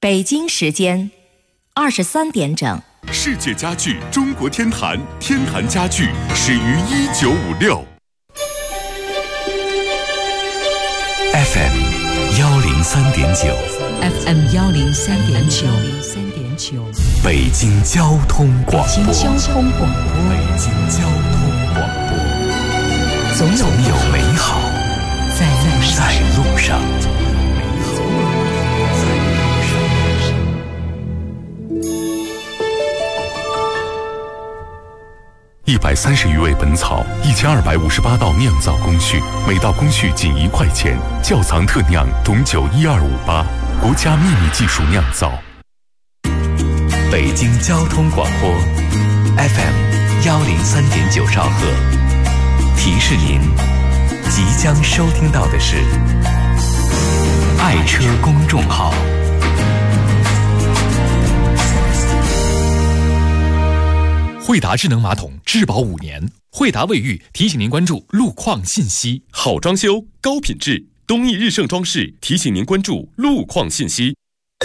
北京时间23点整。 世界家具中国天坛，天坛家具始于1956。 FM 103.9 FM 103.9 北京交通广播。 北京交通广播。 北京交通广播。总有美好在路上。130余味本草，1258道酿造工序，每道工序仅1块钱。窖藏特酿董酒1258，国家秘密技术酿造。北京交通广播 FM 103.9兆赫，提示您即将收听到的是爱车公众号。 惠达智能马桶质保5年，惠达卫浴提醒您关注路况信息。 好装修，高品质，东益日盛装饰提醒您关注路况信息。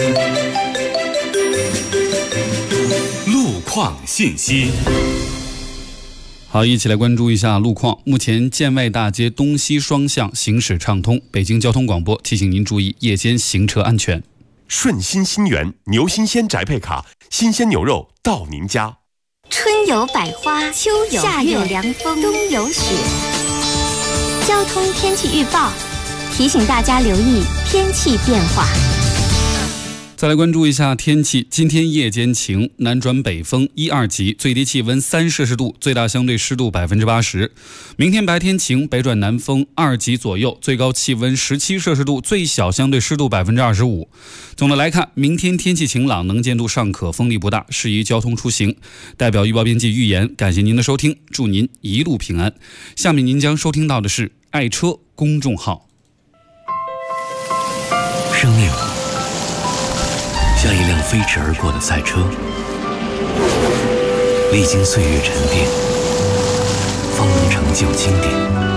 路况信息。 好，一起来关注一下路况。目前建外大街东西双向行驶畅通，北京交通广播提醒您注意夜间行车安全。 顺心新源牛新鲜宅配卡，新鲜牛肉到您家。 春有百花，秋有夏有凉风，冬有雪。交通天气预报提醒大家留意天气变化。 再来关注一下天气，今天夜间晴，南转北风1、2级，最低气温3摄氏度，最大相对湿度80%。明天白天晴，北转南风2级左右，最高气温17摄氏度，最小相对湿度25%。总的来看，明天天气晴朗，能见度尚可，风力不大，适宜交通出行。代表预报编辑预言，感谢您的收听，祝您一路平安。下面您将收听到的是爱车公众号。 生命像一辆飞驰而过的赛车，历经岁月沉淀，方能成就经典。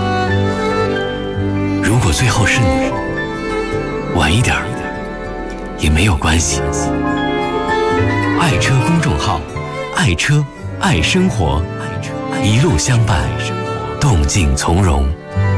如果最后是你，晚一点也没有关系。爱车公众号，爱车爱生活，一路相伴，动静从容。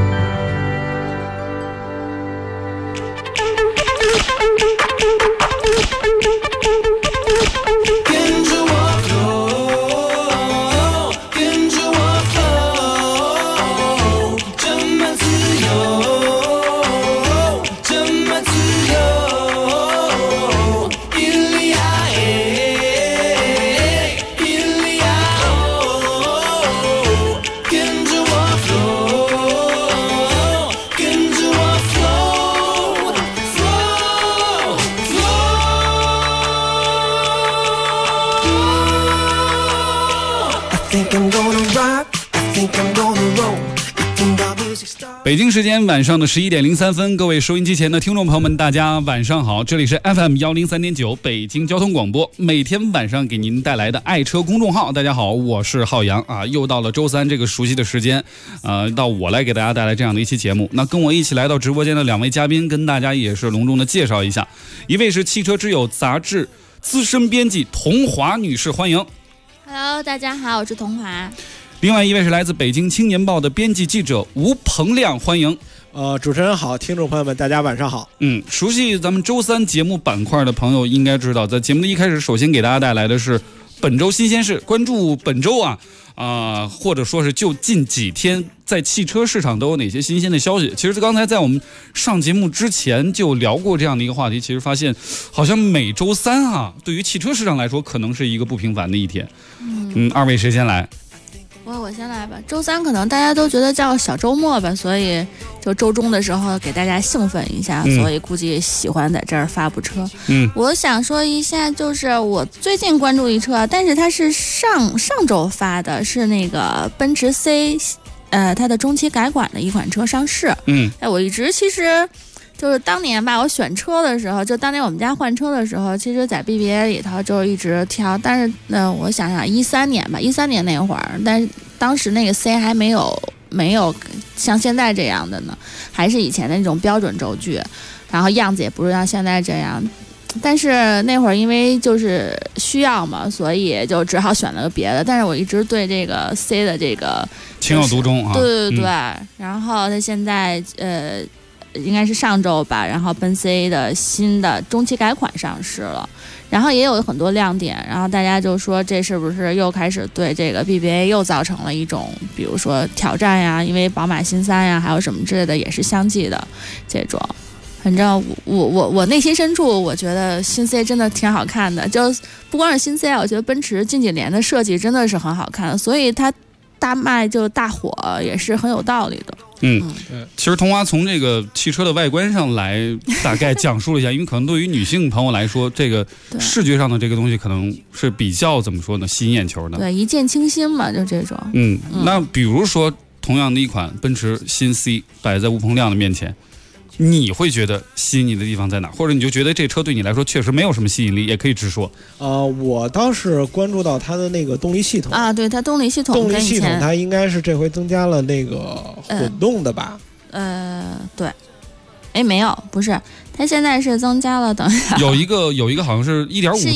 北京时间晚上的11点03分，各位收音机前的听众朋友们，大家晚上好，这里是 FM 103.9北京交通广播，每天晚上给您带来的爱车公众号。大家好，我是浩洋啊，又到了周三这个熟悉的时间，到我来给大家带来这样的一期节目。那跟我一起来到直播间的2位嘉宾，跟大家也是隆重的介绍一下，一位是汽车之友杂志资深编辑童华女士，欢迎。 Hello， 大家好，我是童华。 另外一位是来自北京青年报的编辑记者吴鹏亮，欢迎。 主持人好，听众朋友们，大家晚上好。 熟悉咱们周三节目板块的朋友应该知道，在节目的一开始，首先给大家带来的是本周新鲜事，关注本周或者说是就近几天在汽车市场都有哪些新鲜的消息。其实刚才在我们上节目之前就聊过这样的一个话题，其实发现好像每周三对于汽车市场来说可能是一个不平凡的一天。二位谁先来？ 我先来吧。周三可能大家都觉得叫小周末吧，所以就周中的时候给大家兴奋一下，所以估计喜欢在这儿发布车。我想说一下，就是我最近关注一车，但是它是上周发的，是那个奔驰 C， 它的中期改款的一款车上市。我一直其实就是当年吧，我选车的时候，就当年我们家换车的时候，其实在 BBA 里头就一直挑，但是我想想13年吧，13年那会儿，但是当时那个 C 还没有像现在这样的呢，还是以前的那种标准轴距，然后样子也不是像现在这样。 但是那会儿因为就是需要嘛，所以就只好选了个别的。但是我一直对这个 C 的这个情有独钟啊。 对。然后他现在应该是上周吧，然后奔 C 的新的中期改款上市了，然后也有很多亮点，然后大家就说这是不是又开始对这个 BBA 又造成了一种比如说挑战呀，因为宝马新3呀还有什么之类的也是相继的这种。反正我内心深处我觉得新 C 真的挺好看的，就不光是新 C 啊，我觉得奔驰近几年的设计真的是很好看，所以它大卖就大火也是很有道理的。 其实童华从这个汽车的外观上来大概讲述了一下，因为可能对于女性朋友来说，这个视觉上的这个东西可能是比较怎么说呢，吸引眼球的。 对，一见倾心嘛，就这种。 那比如说同样的一款奔驰新 C 摆在吴鹏亮的面前，你会觉得吸引你的地方在哪？或者你就觉得这车对你来说确实没有什么吸引力，也可以直说。 我倒是关注到它的那个动力系统啊，对，它动力系统它应该是这回增加了那个混动的吧？ 对，没有，不是，它现在是增加了，等一下， 有一个好像是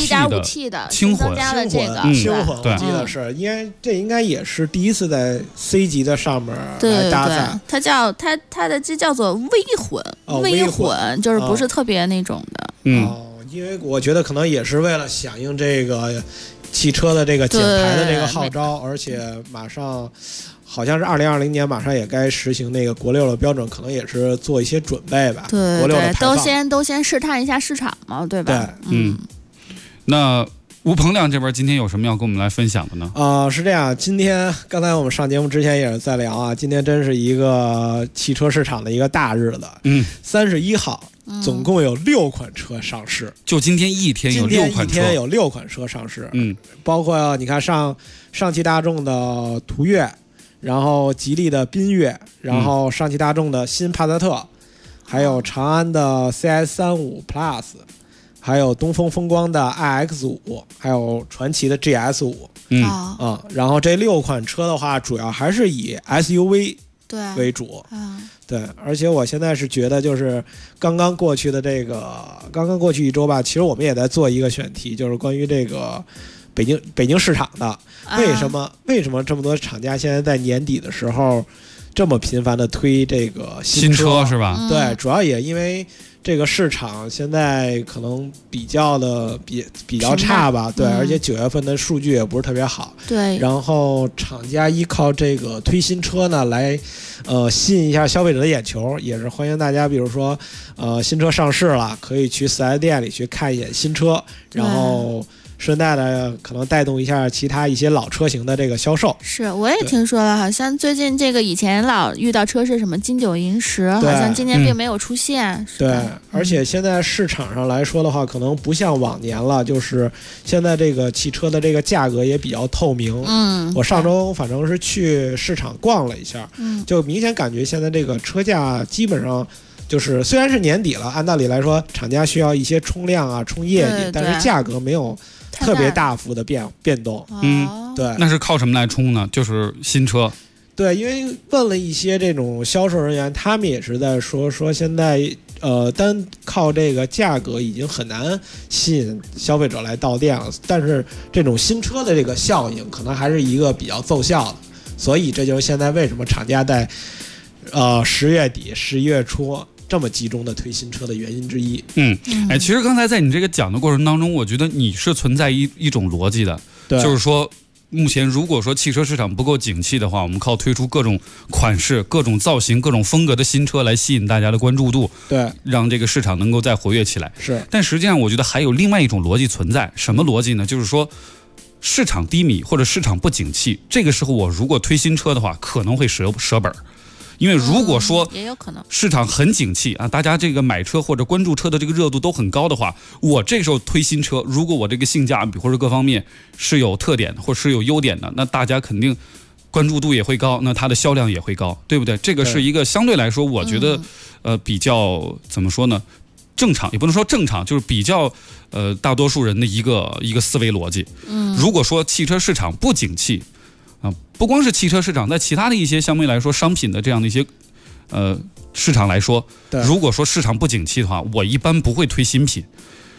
1.5T 的轻混， 增加了这个轻混，我记得是，因为这应该也是第一次在 C 级的上面来搭载。 它的这叫做微混，微混就是不是特别那种的。 因为我觉得可能也是为了响应这个汽车的这个减排的这个号召，而且马上好像是2020年马上也该实行那个国6的标准，可能也是做一些准备吧。 对， 国6的排放都先试探一下市场嘛，对吧？ 对， 那吴鹏亮这边今天有什么要跟我们来分享的呢？ 是这样，今天刚才我们上节目之前也是在聊啊，今天真是一个汽车市场的一个大日子。31号。总共有6款车上市， 就今天一天有6款车， 今天有6款车上市，包括你看上汽大众的途岳，然后吉利的缤越，然后上汽大众的新帕萨特，还有长安的 CS35 Plus， 还有东风风光的 iX5， 还有传祺的 GS5，然后这6款车的话，主要还是以 SUV 为主。对，而且我现在是觉得，就是刚刚过去一周吧，其实我们也在做一个选题，就是关于这个北京市场的，为什么这么多厂家现在在年底的时候这么频繁的推这个新车是吧？ 对，主要也因为这个市场现在可能比较差吧，对，而且9月份的数据也不是特别好， 对， 然后厂家依靠这个推新车呢来吸引一下消费者的眼球，也是欢迎大家，比如说新车上市了，可以去4S店里去看一眼新车，然后顺带的可能带动一下其他一些老车型的这个销售。 是，我也听说了，好像最近这个以前老遇到车是什么金9银10，好像今年并没有出现。 对，而且现在市场上来说的话，可能不像往年了，就是现在这个汽车的这个价格也比较透明。我上周反正是去市场逛了一下，就明显感觉现在这个车价基本上。就是虽然是年底了，按道理来说，厂家需要一些冲量啊、冲业绩，但是价格没有特别大幅的变动。对， 那是靠什么来冲呢？就是新车。 对，因为问了一些这种销售人员，他们也是在说现在单靠这个价格已经很难吸引消费者来到店了，但是这种新车的这个效应可能还是一个比较奏效的，所以这就是现在为什么厂家在10月底、11月初。这么集中的推新车的原因之一。 其实刚才在你这个讲的过程当中，我觉得你是存在一种逻辑的，就是说，目前如果说汽车市场不够景气的话，我们靠推出各种款式、各种造型、各种风格的新车来吸引大家的关注度， 对， 让这个市场能够再活跃起来。 是， 但实际上我觉得还有另外一种逻辑存在，什么逻辑呢？就是说，市场低迷或者市场不景气，这个时候我如果推新车的话，可能会折本。因为如果说也有可能市场很景气啊，大家这个买车或者关注车的这个热度都很高的话，我这时候推新车，如果我这个性价比或者各方面是有特点的或是有优点的，那大家肯定关注度也会高，那它的销量也会高，对不对？这个是一个相对来说，我觉得比较怎么说呢？正常也不能说正常，就是比较大多数人的一个思维逻辑。如果说汽车市场不景气。不光是汽车市场，在其他的一些相对来说商品的这样的一些市场来说，如果说市场不景气的话，我一般不会推新品，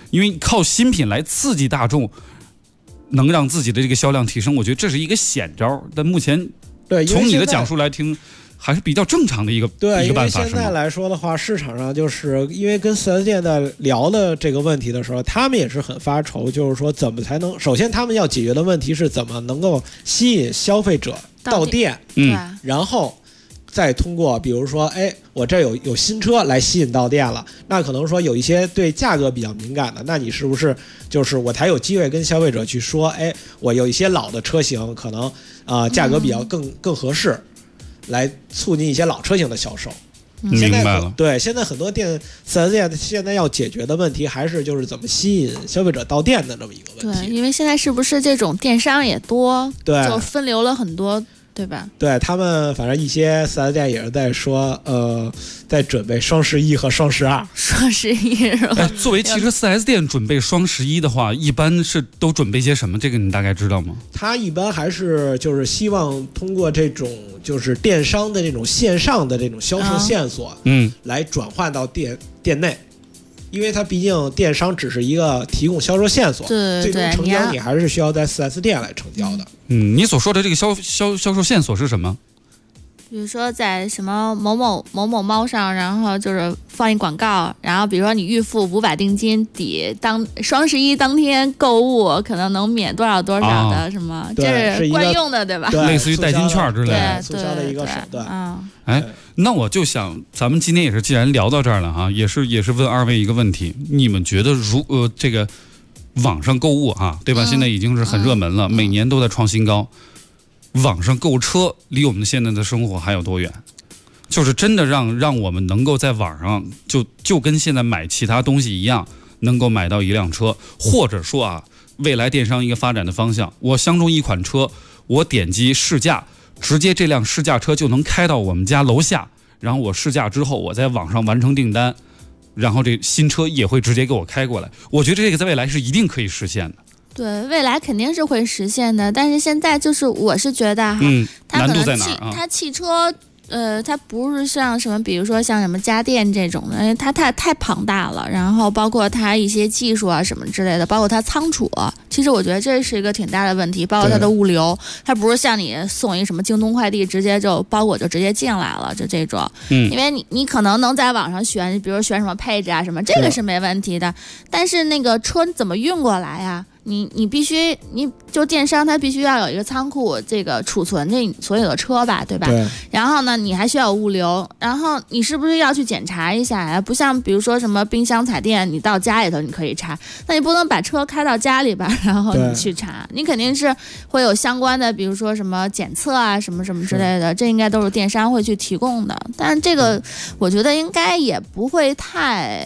因为靠新品来刺激大众，能让自己的这个销量提升，我觉得这是一个险招。但目前从你的讲述来听，还是比较正常的一个办法。 因为现在来说的话，市场上就是因为跟4S店在聊的这个问题的时候，他们也是很发愁，就是说怎么才能，首先他们要解决的问题是怎么能够吸引消费者到店，然后再通过比如说我这有新车来吸引到店了，那可能说有一些对价格比较敏感的，那你是不是就是我才有机会跟消费者去说，我有一些老的车型可能价格比较更合适，来促进一些老车型的销售。 明白了。 对，现在很多4S店现在要解决的问题还是就是怎么吸引消费者到店的这么一个问题。 对，因为现在是不是这种电商也多， 对， 就分流了很多，对吧？ 对，他们反正一些4S店也是在说，在准备双11和双12。 双11是吧？ 作为汽车4S店准备双11的话，一般是都准备些什么？这个你大概知道吗？ 他一般还是就是希望通过这种就是电商的这种线上的这种销售线索，来转换到店内。因为它毕竟电商只是一个提供销售线索， 对， 最终成交你还是需要在4S店来成交的。 你所说的这个销售线索是什么？ 比如说在什么某某猫上，然后就是放一广告，然后比如说你预付500定金抵双11当天购物可能能免多少的什么，这是惯用的，对吧？ 类似于代金券之类的促销的一个手段。 那我就想，咱们今天也是既然聊到这儿了哈，也是问二位一个问题：你们觉得这个网上购物对吧？现在已经是很热门了，每年都在创新高。网上购车离我们现在的生活还有多远？就是真的让我们能够在网上就跟现在买其他东西一样，能够买到一辆车，或者说未来电商一个发展的方向，我相中一款车，我点击试驾，直接这辆试驾车就能开到我们家楼下，然后我试驾之后，我在网上完成订单，然后这新车也会直接给我开过来。我觉得这个在未来是一定可以实现的。 对，未来肯定是会实现的，但是现在就是我是觉得它可能它汽车它不是像什么，比如说像什么家电这种的，因为它太庞大了，然后包括它一些技术什么之类的，包括它仓储，其实我觉得这是一个挺大的问题，包括它的物流，它不是像你送一什么京东快递直接就包裹就直接进来了，就这种，因为你可能能在网上选，比如选什么配置什么，这个是没问题的，但是那个车怎么运过来呀？你必须，你就电商它必须要有一个仓库，这个储存这所有的车吧，对吧？ 对。 然后呢，你还需要有物流，然后你是不是要去检查一下呀？不像比如说什么冰箱彩电，你到家里头你可以查，那你不能把车开到家里吧，然后你去查，你肯定是会有相关的，比如说什么检测什么什么之类的，这应该都是电商会去提供的。但是这个我觉得应该也不会太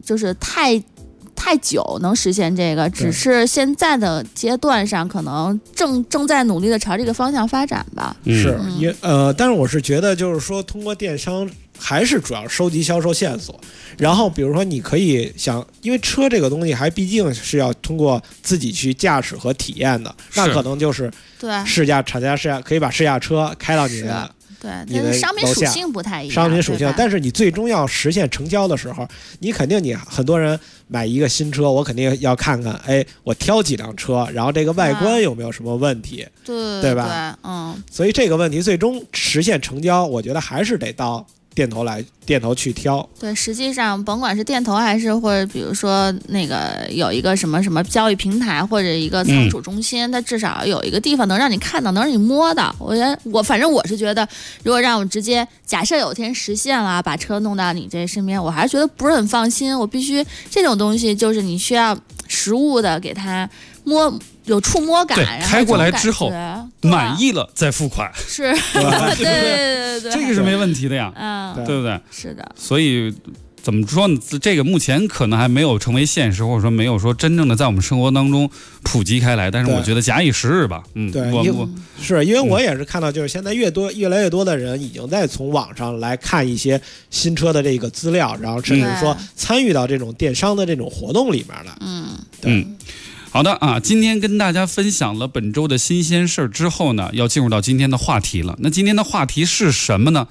久能实现这个，只是现在的阶段上可能正在努力的朝这个方向发展吧。 是，但是我是觉得就是说，通过电商还是主要收集销售线索，然后比如说你可以因为车这个东西还毕竟是要通过自己去驾驶和体验的，那可能就是厂家试驾可以把试驾车开到你的。 对，但是商品属性不太一样。 商品属性，但是你最终要实现成交的时候，你肯定很多人买一个新车，我肯定要看看，我挑几辆车，然后这个外观有没有什么问题，对吧？所以这个问题最终实现成交，我觉得还是得到店头去挑。 对，实际上甭管是店头还是或者比如说那个有一个什么什么交易平台或者一个仓储中心，它至少有一个地方能让你看到，能让你摸到。反正我是觉得，如果让我直接假设有天实现了，把车弄到你这身边，我还是觉得不是很放心。我必须这种东西就是你需要实物的给它有触摸感， 对，开过来之后满意了再付款， 是，对， 这个是没问题的呀，对不对？ 是的。 所以怎么说呢？这个目前可能还没有成为现实，或者说没有说真正的在我们生活当中普及开来。但是我觉得假以时日吧， 对，因为我也是看到，就是现在越来越多的人已经在从网上来看一些新车的这个资料，然后甚至说参与到这种电商的这种活动里面了。 好的今天跟大家分享了本周的新鲜事儿之后呢，要进入到今天的话题了。那今天的话题是什么呢？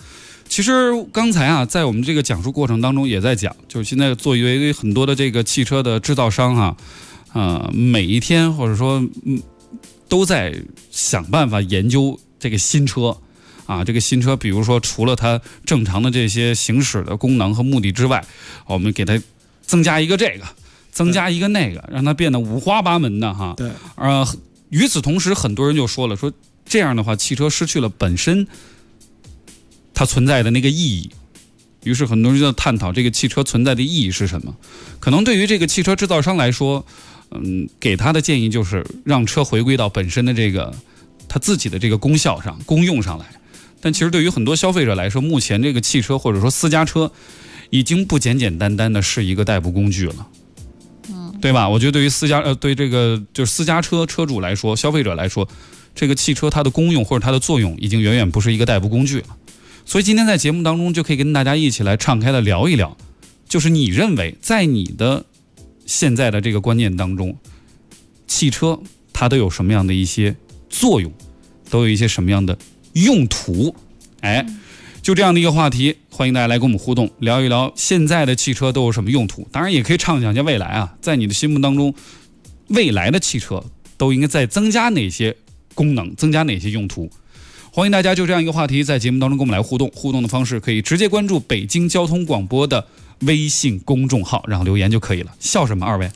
其实刚才啊，在我们这个讲述过程当中也在讲，就是现在作为很多的这个汽车的制造商啊，每一天或者说都在想办法研究这个新车啊，这个新车比如说除了它正常的这些行驶的功能和目的之外，我们给它增加一个这个，增加一个那个，让它变得五花八门的哈。 对。 与此同时，很多人就说了，说这样的话，汽车失去了本身它存在的那个意义。于是很多人就在探讨这个汽车存在的意义是什么。可能对于这个汽车制造商来说，给他的建议就是让车回归到本身的这个它自己的这个功效上、功用上来。但其实对于很多消费者来说，目前这个汽车或者说私家车已经不简简单单的是一个代步工具了。对吧？我觉得对于对这个就是私家车车主来说，消费者来说，这个汽车它的功用或者它的作用已经远远不是一个代步工具了。所以今天在节目当中就可以跟大家一起来敞开的聊一聊，就是你认为在你的现在的这个观念当中，汽车它都有什么样的一些作用，都有一些什么样的用途？就这样的一个话题，欢迎大家来跟我们互动，聊一聊现在的汽车都有什么用途。当然也可以畅想一下未来啊，在你的心目当中，未来的汽车都应该再增加哪些功能，增加哪些用途。欢迎大家就这样一个话题在节目当中跟我们来互动，互动的方式可以直接关注北京交通广播的微信公众号，然后留言就可以了。笑什么二位？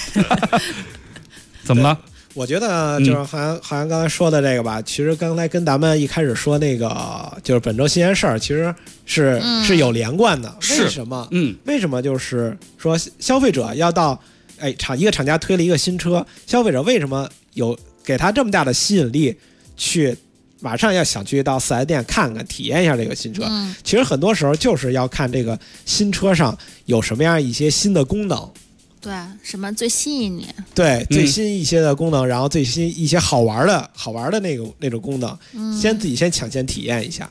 怎么了？ 我觉得就是好像刚才说的这个吧，其实刚才跟咱们一开始说那个就是本周新鲜事儿，其实是有连贯的。为什么？为什么就是说消费者要到一个厂家推了一个新车，消费者为什么有给他这么大的吸引力，去马上要想去到4S店看看体验一下这个新车？其实很多时候就是要看这个新车上有什么样一些新的功能。 对，什么最吸引你？ 对，最新一些的功能，然后最新一些好玩的那种功能，自己先抢先体验一下。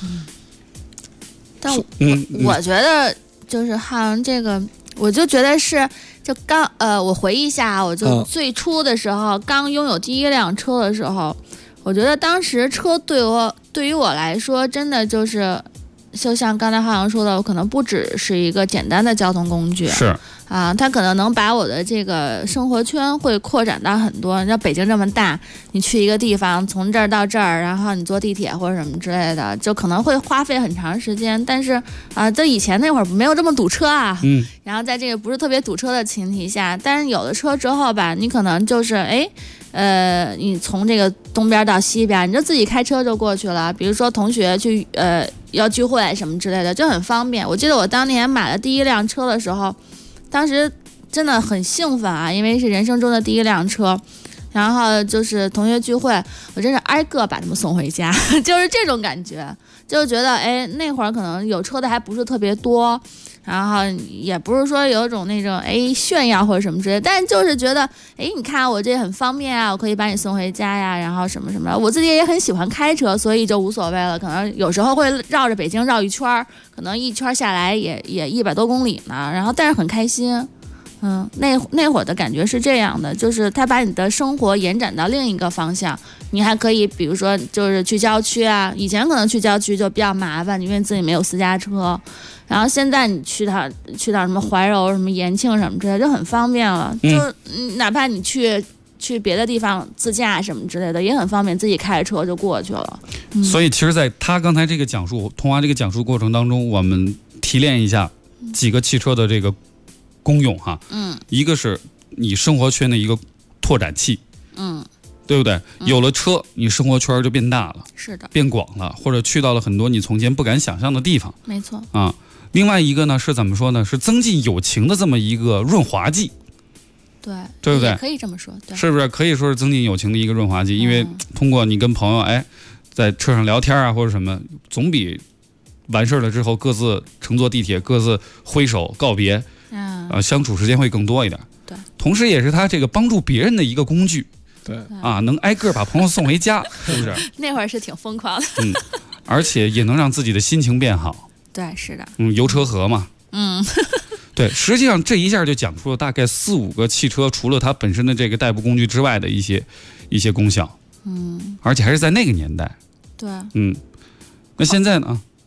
但我觉得就是好像这个，我就觉得是就我回忆一下，我就最初的时候，刚拥有第一辆车的时候，我觉得当时车对于我来说，真的就是就像刚才浩洋说的，我可能不只是一个简单的交通工具。 是。 它可能能把我的这个生活圈会扩展到很多。你像北京这么大，你去一个地方，从这儿到这儿，然后你坐地铁或者什么之类的，就可能会花费很长时间。但是在以前那会儿没有这么堵车啊。然后在这个不是特别堵车的前提下，但是有了车之后吧，你可能就是你从这个东边到西边，你就自己开车就过去了。比如说同学去要聚会什么之类的，就很方便。我记得我当年买了第一辆车的时候，当时真的很兴奋啊，因为是人生中的第一辆车，然后就是同学聚会，我真是挨个把他们送回家，就是这种感觉，就觉得那会儿可能有车的还不是特别多，然后也不是说有种那种炫耀或者什么之类的，但就是觉得你看我这很方便啊，我可以把你送回家呀，然后什么什么的。我自己也很喜欢开车，所以就无所谓了，可能有时候会绕着北京绕一圈，可能一圈下来也100多公里呢，然后但是很开心。那会儿的感觉是这样的，就是它把你的生活延展到另一个方向，你还可以比如说就是去郊区啊，以前可能去郊区就比较麻烦，因为自己没有私家车，然后现在你去到什么怀柔、什么延庆什么之类的就很方便了，就哪怕你去别的地方自驾什么之类的也很方便，自己开车就过去了。 所以其实在他刚才这个讲述童话这个讲述过程当中，我们提炼一下几个汽车的这个功用哈。一个是你生活圈的一个拓展器，对不对？有了车，你生活圈就变大了， 是的， 变广了，或者去到了很多你从前不敢想象的地方。 没错啊。另外一个呢是怎么说呢？是增进友情的这么一个润滑剂。对不对？ 可以这么说，对， 是不是可以说是增进友情的一个润滑剂？因为通过你跟朋友在车上聊天啊或者什么，总比完事了之后各自乘坐地铁各自挥手告别，相处时间会更多一点。 对， 同时也是他这个帮助别人的一个工具。 对啊，能挨个把朋友送回家，是不是？ 那会儿是挺疯狂的。 而且也能让自己的心情变好。 对，是的。 油车河嘛。对，实际上这一下就讲出了大概4、5个汽车除了它本身的这个代步工具之外的一些功效。而且还是在那个年代。 对。 那现在呢？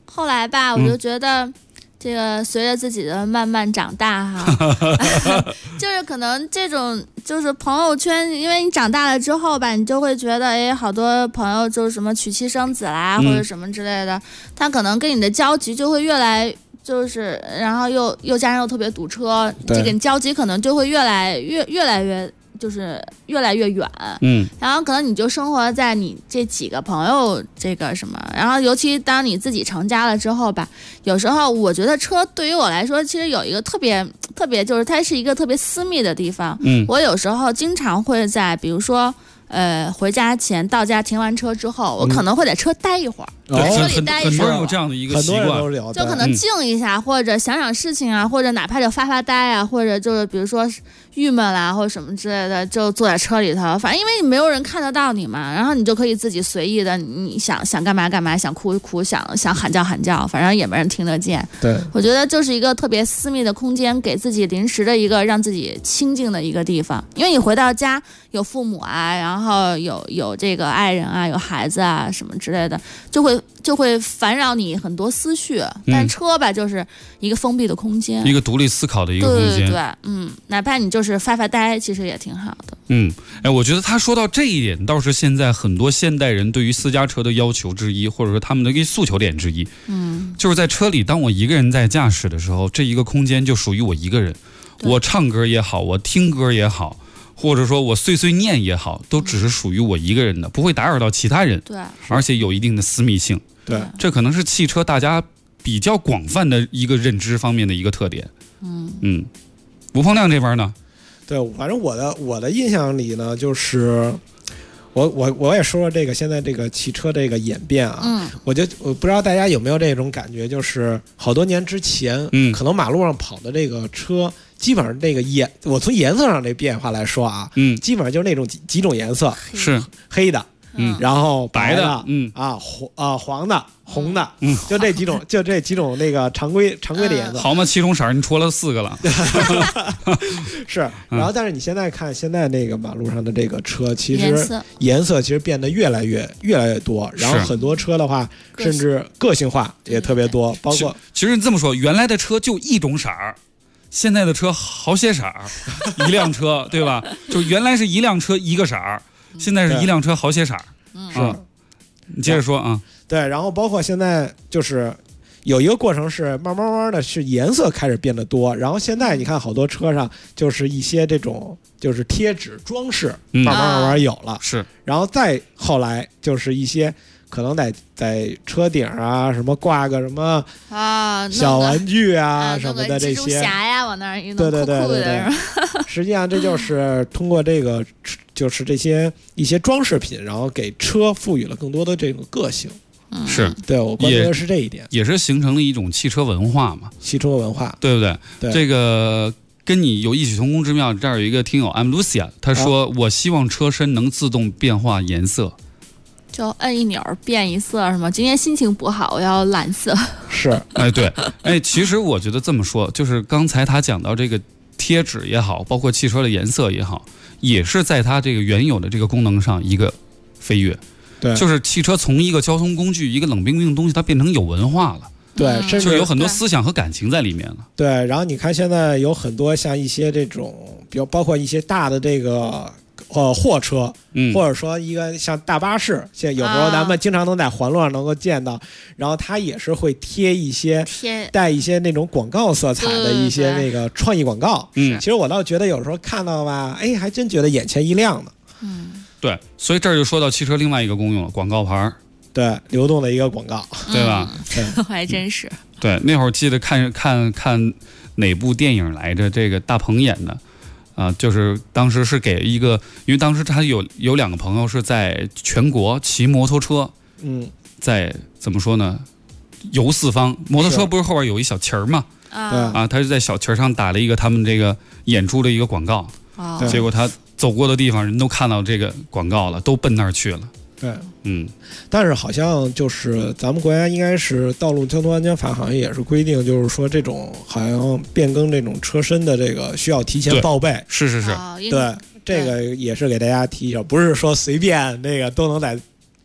后来吧，我就觉得。这个随着自己的慢慢长大哈，就是可能这种就是朋友圈，因为你长大了之后吧，你就会觉得哎，好多朋友就是什么娶妻生子啦，或者什么之类的，他可能跟你的交集就会越来就是然后又加上又特别堵车，这个交集可能就会越来越就是越来越远，然后可能你就生活在你这几个朋友这个什么，然后尤其当你自己成家了之后吧，有时候我觉得车对于我来说，其实有一个特别就是它是一个特别私密的地方，我有时候经常会在比如说回家前到家停完车之后，我可能会在车待一会儿。 对，很多人有这样的一个习惯， 就可能静一下，或者想想事情啊，或者哪怕就发呆啊，或者就是比如说郁闷啦，或者什么之类的，就坐在车里头，反正因为没有人看得到你嘛，然后你就可以自己随意的，你想干嘛干嘛，想哭哭，想喊叫，反正也没人听得见。 对， 我觉得就是一个特别私密的空间，给自己临时的一个让自己清静的一个地方。因为你回到家有父母啊，然后有这个爱人啊，有孩子啊什么之类的，就会烦扰你很多思绪，但车吧就是一个封闭的空间， 一个独立思考的一个空间。 对，哪怕你就是发呆，其实也挺好的。 我觉得他说到这一点，倒是现在很多现代人对于私家车的要求之一，或者说他们的一个诉求点之一。就是在车里，当我一个人在驾驶的时候，这一个空间就属于我一个人。我唱歌也好，我听歌也好，或者说我碎念也好，都只是属于我一个人的，不会打扰到其他人。 对， 而且有一定的私密性。 对， 这可能是汽车大家比较广泛的一个认知方面的一个特点。吴鹏亮这边呢？ 对，反正我的印象里呢，就是我也说说这个现在这个汽车这个演变啊，我不知道大家有没有这种感觉，就是好多年之前，可能马路上跑的这个车，基本上这个我从颜色上这变化来说啊，基本上就是那种几种颜色， 是黑的。然后白的，黄的、红的，就这几种那个常规的颜色。 好嘛，7种色你戳了4个了。 是，然后但是你现在看现在那个马路上的这个车，其实颜色其实变得越来越多，然后很多车的话，甚至个性化也特别多，包括其实你这么说，原来的车就一种色儿。现在的车好些色儿，一辆车对吧？就原来是一辆车一个色儿。现在是一辆车好些色儿， 是， 你接着说啊。 对，然后包括现在就是有一个过程是慢慢的是颜色开始变得多，然后现在你看好多车上就是一些这种就是贴纸装饰，慢慢有了， 是， 然后再后来就是一些可能在车顶啊什么挂个什么小玩具啊什么的这些，蜘蛛侠呀往那儿一弄， 对，实际上这就是通过这个就是这些一些装饰品，然后给车赋予了更多的这种个性。 是， 对，我关注的是这一点， 也是形成了一种汽车文化嘛， 汽车文化， 对不对？ 对， 这个跟你有异曲同工之妙。这儿有一个听友 I'm Lucia， 他说我希望车身能自动变化颜色。 就摁一钮变一色是吗？今天心情不好，我要蓝色。 是， 对，其实我觉得这么说，就是刚才他讲到这个贴纸也好，包括汽车的颜色也好，也是在它这个原有的这个功能上一个飞跃。 对， 就是汽车从一个交通工具，一个冷冰冰的东西，它变成有文化了。 对，甚至就是有很多思想和感情在里面了。 对，然后你看现在有很多像一些这种，比如包括一些大的这个货车，或者说一个像大巴士，现在有时候咱们经常能在环路上能够见到，然后它也是会贴一些带一些那种广告色彩的一些那个创意广告。其实我倒觉得有时候看到吧，哎，还真觉得眼前一亮呢。 对，所以这儿就说到汽车另外一个功用了，广告牌。 对，流动的一个广告， 对吧？ 还真是。 对，那会儿记得看哪部电影来着？这个大鹏演的。就是当时是给一个，因为当时他有2个朋友是在全国骑摩托车，在怎么说呢，游四方。摩托车不是后边有一小旗儿吗？他就在小旗儿上打了一个他们这个演出的一个广告，结果他走过的地方人都看到这个广告了，都奔那儿去了。 对，但是好像就是咱们国家应该是道路交通安全法，好像也是规定，就是说这种好像变更这种车身的这个需要提前报备。 是， 对，这个也是给大家提一下，不是说随便那个都能在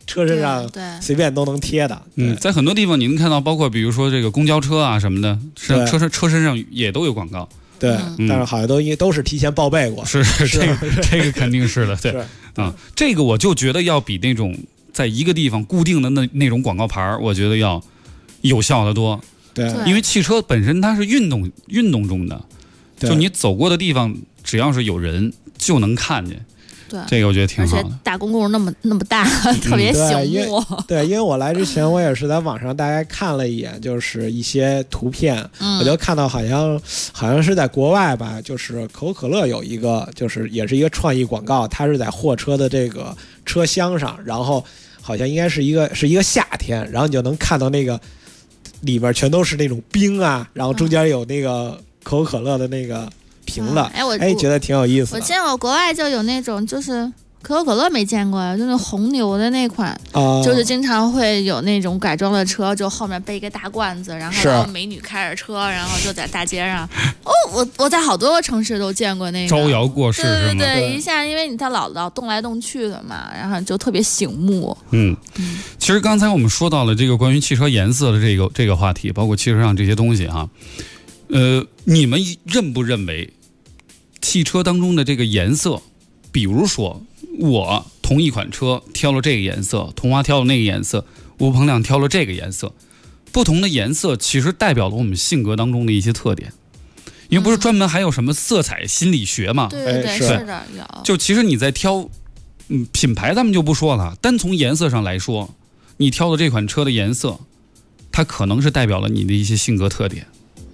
车身上随便都能贴的。 在很多地方你能看到，包括比如说这个公交车啊什么的，车身上也都有广告。 对，但是好像都是提前报备过。 是这个肯定是的，对这个我就觉得要比那种在一个地方固定的那种广告牌，我觉得要有效的多。 对， 因为汽车本身它是运动中的，就你走过的地方，只要是有人就能看见。 对， 这个我觉得挺好的。 而且大公共那么大，特别醒目。 对，因为我来之前，我也是在网上大概看了一眼，就是一些图片，我就看到好像是在国外吧，就是可口可乐有一个，就是也是一个创意广告，它是在货车的这个车厢上，然后好像应该是一个夏天，然后你就能看到那个里面全都是那种冰啊，然后中间有那个可口可乐的那个瓶子，觉得挺有意思的。 我见过国外就有那种，就是可口可乐没见过，就是红牛的那款，就是经常会有那种改装的车，就后面背一个大罐子，然后美女开着车，然后就在大街上。我在好多个城市都见过那个招摇过市，是吗？ 对，一下因为它老动来动去的嘛，然后就特别醒目。 其实刚才我们说到了这个关于汽车颜色的这个话题，包括汽车上这些东西哈。你们认不认为汽车当中的这个颜色，比如说我同一款车挑了这个颜色，童话挑了那个颜色，吴鹏亮挑了这个颜色，不同的颜色其实代表了我们性格当中的一些特点。因为不是专门还有什么色彩心理学嘛？ 对，是的，有。 就其实你在挑，品牌咱们就不说了，单从颜色上来说，你挑的这款车的颜色，它可能是代表了你的一些性格特点。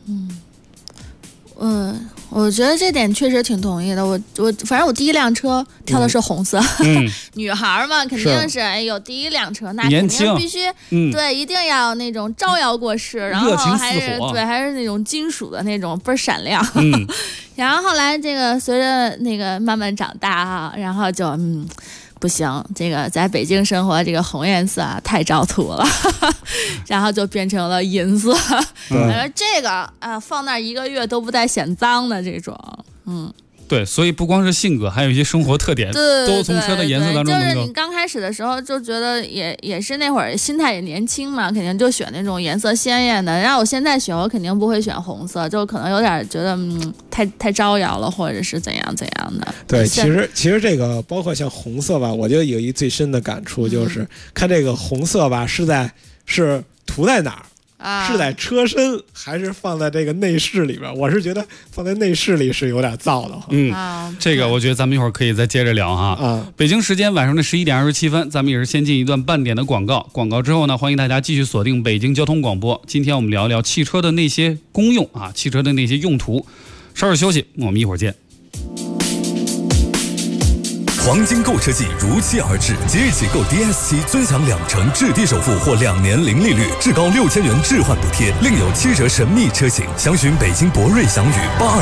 我觉得这点确实挺同意的。反正我第一辆车挑的是红色，女孩嘛，肯定是有第一辆车，那肯定必须对，一定要那种招摇过市，然后还是那种金属的那种倍儿闪亮。然后后来这个随着那个慢慢长大哈，然后就不行，这个在北京生活，这个红颜色太招土了，然后就变成了银色。这个放那1个月都不带显脏的这种， 对，所以不光是性格，还有一些生活特点，都从车的颜色当中就是你刚开始的时候就觉得也是那会儿心态也年轻嘛，肯定就选那种颜色鲜艳的。然后我现在选，我肯定不会选红色，就可能有点觉得太招摇了，或者是怎样的。 对，其实这个包括像红色吧，我觉得有一最深的感触就是看这个红色吧，是涂在哪儿。是在车身还是放在这个内饰里边？我是觉得放在内饰里是有点燥的。 这个我觉得咱们一会儿可以再接着聊哈。北京时间晚上的11点27分，咱们也是先进一段半点的广告。广告之后呢，欢迎大家继续锁定北京交通广播。今天我们聊聊汽车的那些功用啊，汽车的那些用途。稍事休息，我们一会儿见。 黄金购车季如期而至，即日起购 DS7尊享2%置地首付或2年零利率，至高6000元置换补贴，另有7折神秘车型。详询北京博瑞祥宇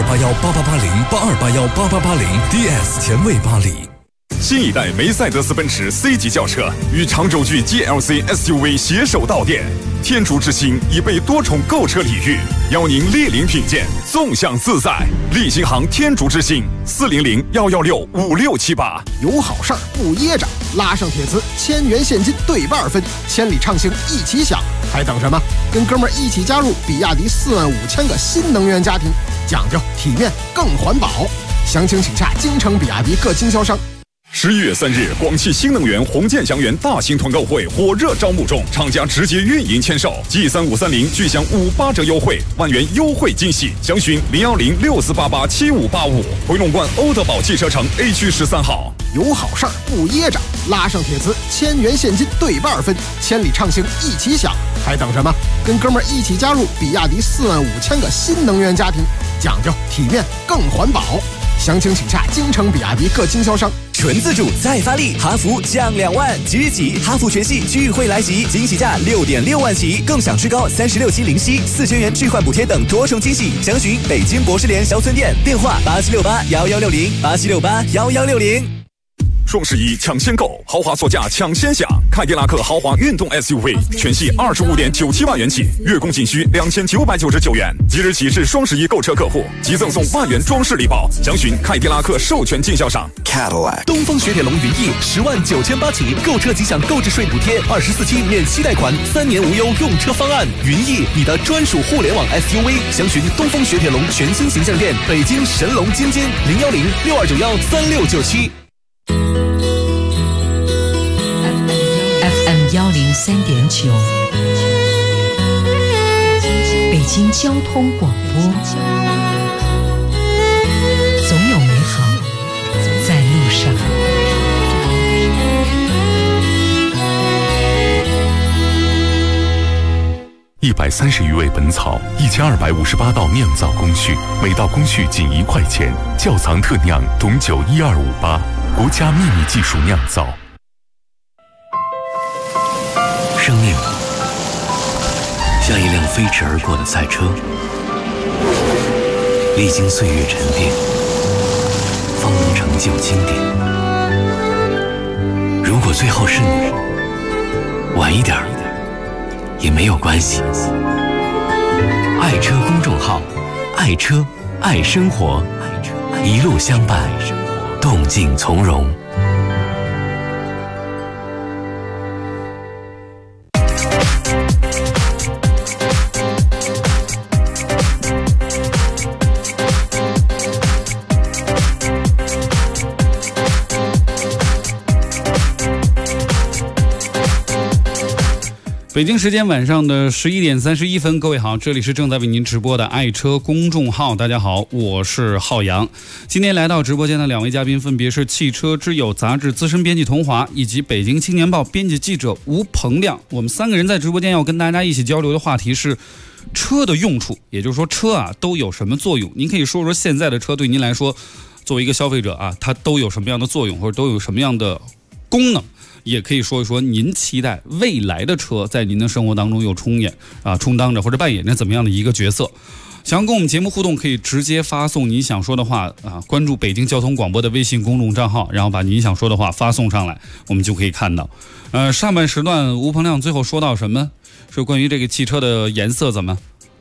8281888082818880 DS 前卫巴黎。 新一代梅赛德斯奔驰 C 级轿车与长轴距 GLC SUV 携手到店，天竺之星已被多重购车礼遇，邀您莅临品鉴，纵享自在。立新行天竺之星400-116-5678。 有好事儿不噎着，拉上铁磁1000元现金对半分，千里畅行一起享，还等什么？跟哥们儿一起加入比亚迪45000个新能源家庭，讲究体面更环保。详情请洽京城比亚迪各经销商。 11月3日，广汽新能源红箭祥源大型团购会火热招募中，厂家直接运营签售，G3530巨享58折优惠，万元优惠惊喜。详询01064887585，回龙观欧德宝汽车城 A 区13号。 有好事儿不噎着，拉上铁磁1000元现金对半分，千里畅行一起享，还等什么？跟哥们儿一起加入比亚迪45000个新能源家庭，讲究体面更环保。详情请洽京城比亚迪各经销商。 纯自主再发力，哈弗降2万，即日起哈弗全系聚会来袭，惊喜价6.6万起，更享至高36期零息，4000元置换补贴等多重惊喜。详询北京博士联销村店，电话8768116087681160。 双11抢先购，豪华座驾抢先享。凯迪拉克豪华运动 SUV 全系25.97万元起，月供仅需2999元。即日起至双11购车客户即赠送万元装饰礼包，详询凯迪拉克授权经销商 Cadillac。东风雪铁龙云逸10.98000起，购车即享购置税补贴，24期免息贷款，3年无忧用车方案。云逸，你的专属互联网 SUV，详询东风雪铁龙全新形象店，北京神龙津津01062913697。 FM 103.9，北京交通广播，总有美好在路上。 130余味本草，1258道酿造工序，每道工序仅1块钱。窖藏特酿董酒12588，国家秘密技术酿造。 生命像一辆飞驰而过的赛车，历经岁月沉淀，方能成就经典。如果最后是你，晚一点也没有关系。爱车公众号，爱车爱生活，一路相伴，动静从容。 北京时间晚上的11:31，各位好，这里是正在为您直播的爱车公众号。大家好，我是浩洋。今天来到直播间的2位嘉宾分别是汽车之友杂志资深编辑童华以及北京青年报编辑记者吴鹏亮。我们3个人在直播间要跟大家一起交流的话题是车的用处，也就是说车啊都有什么作用。您可以说说现在的车对您来说，作为一个消费者啊，它都有什么样的作用，或者都有什么样的功能。也可以说一说您期待未来的车在您的生活当中又充当着或者扮演着怎么样的一个角色。想要跟我们节目互动，可以直接发送你想说的话啊，关注北京交通广播的微信公众账号，然后把你想说的话发送上来，我们就可以看到。上半时段吴鹏亮最后说到什么？是关于这个汽车的颜色怎么？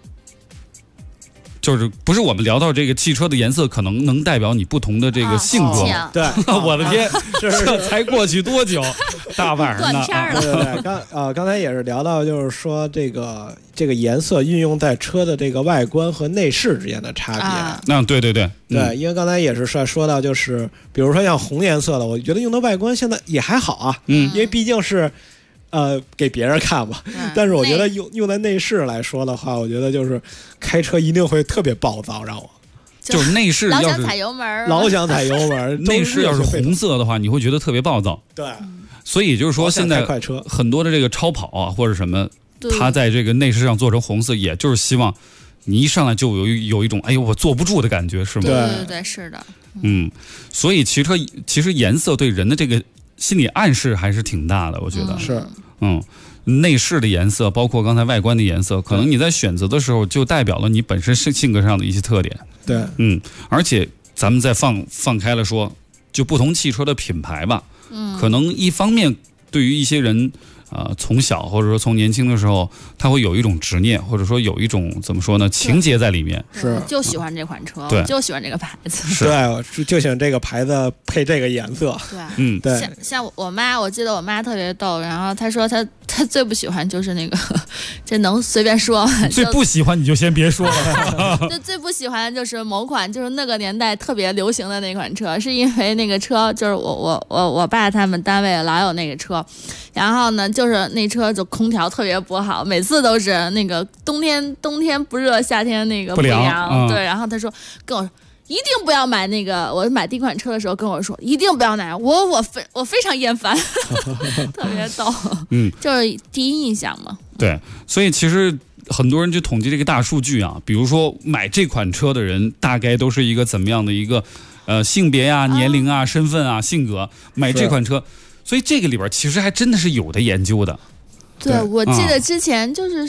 就是不是我们聊到这个汽车的颜色可能能代表你不同的这个性格？ 对， 我的天，这才过去多久？大晚上的。 对，刚才也是聊到，就是说这个颜色运用在车的这个外观和内饰之间的差别。 对， 因为刚才也是说到，就是比如说像红颜色的，我觉得用的外观现在也还好啊，因为毕竟是。给别人看吧，但是我觉得用在内饰来说的话，我觉得就是开车一定会特别暴躁，让我就是内饰要是老想踩油门， 内饰要是红色的话，你会觉得特别暴躁。 对， 所以就是说现在很多的这个超跑啊或者什么，它在这个内饰上做成红色，也就是希望你一上来就有一种哎呦我坐不住的感觉，是吗？ 对，是的。 所以其实颜色对人的这个心理暗示还是挺大的，我觉得是。 内饰的颜色，包括刚才外观的颜色，可能你在选择的时候就代表了你本身性格上的一些特点。 对， 而且咱们再放开了说，就不同汽车的品牌吧，可能一方面对于一些人。从小或者说从年轻的时候，他会有一种执念，或者说有一种怎么说呢，情节在里面。 是， 就喜欢这款车，就喜欢这个牌子。 对，就喜欢这个牌子配这个颜色。 对， 对。 像我妈，我记得我妈特别逗，然后她说她最不喜欢就是那个，这能随便说吗？ 最不喜欢你就先别说了。 就最不喜欢的就是某款，就是那个年代特别流行的那款车，是因为那个车就是我爸他们单位老有那个车，然后呢。就是那车就空调特别不好，每次都是那个冬天不热，夏天那个不凉。对，然后他说跟我说一定不要买那个，我买第一款车的时候跟我说一定不要买，我非常厌烦，特别逗。就是第一印象嘛。 对，所以其实很多人就统计这个大数据啊，比如说买这款车的人大概都是一个怎么样的一个性别啊、年龄啊、身份啊、性格，买这款车。所以这个里边其实还真的是有的研究的。 对，我记得之前就是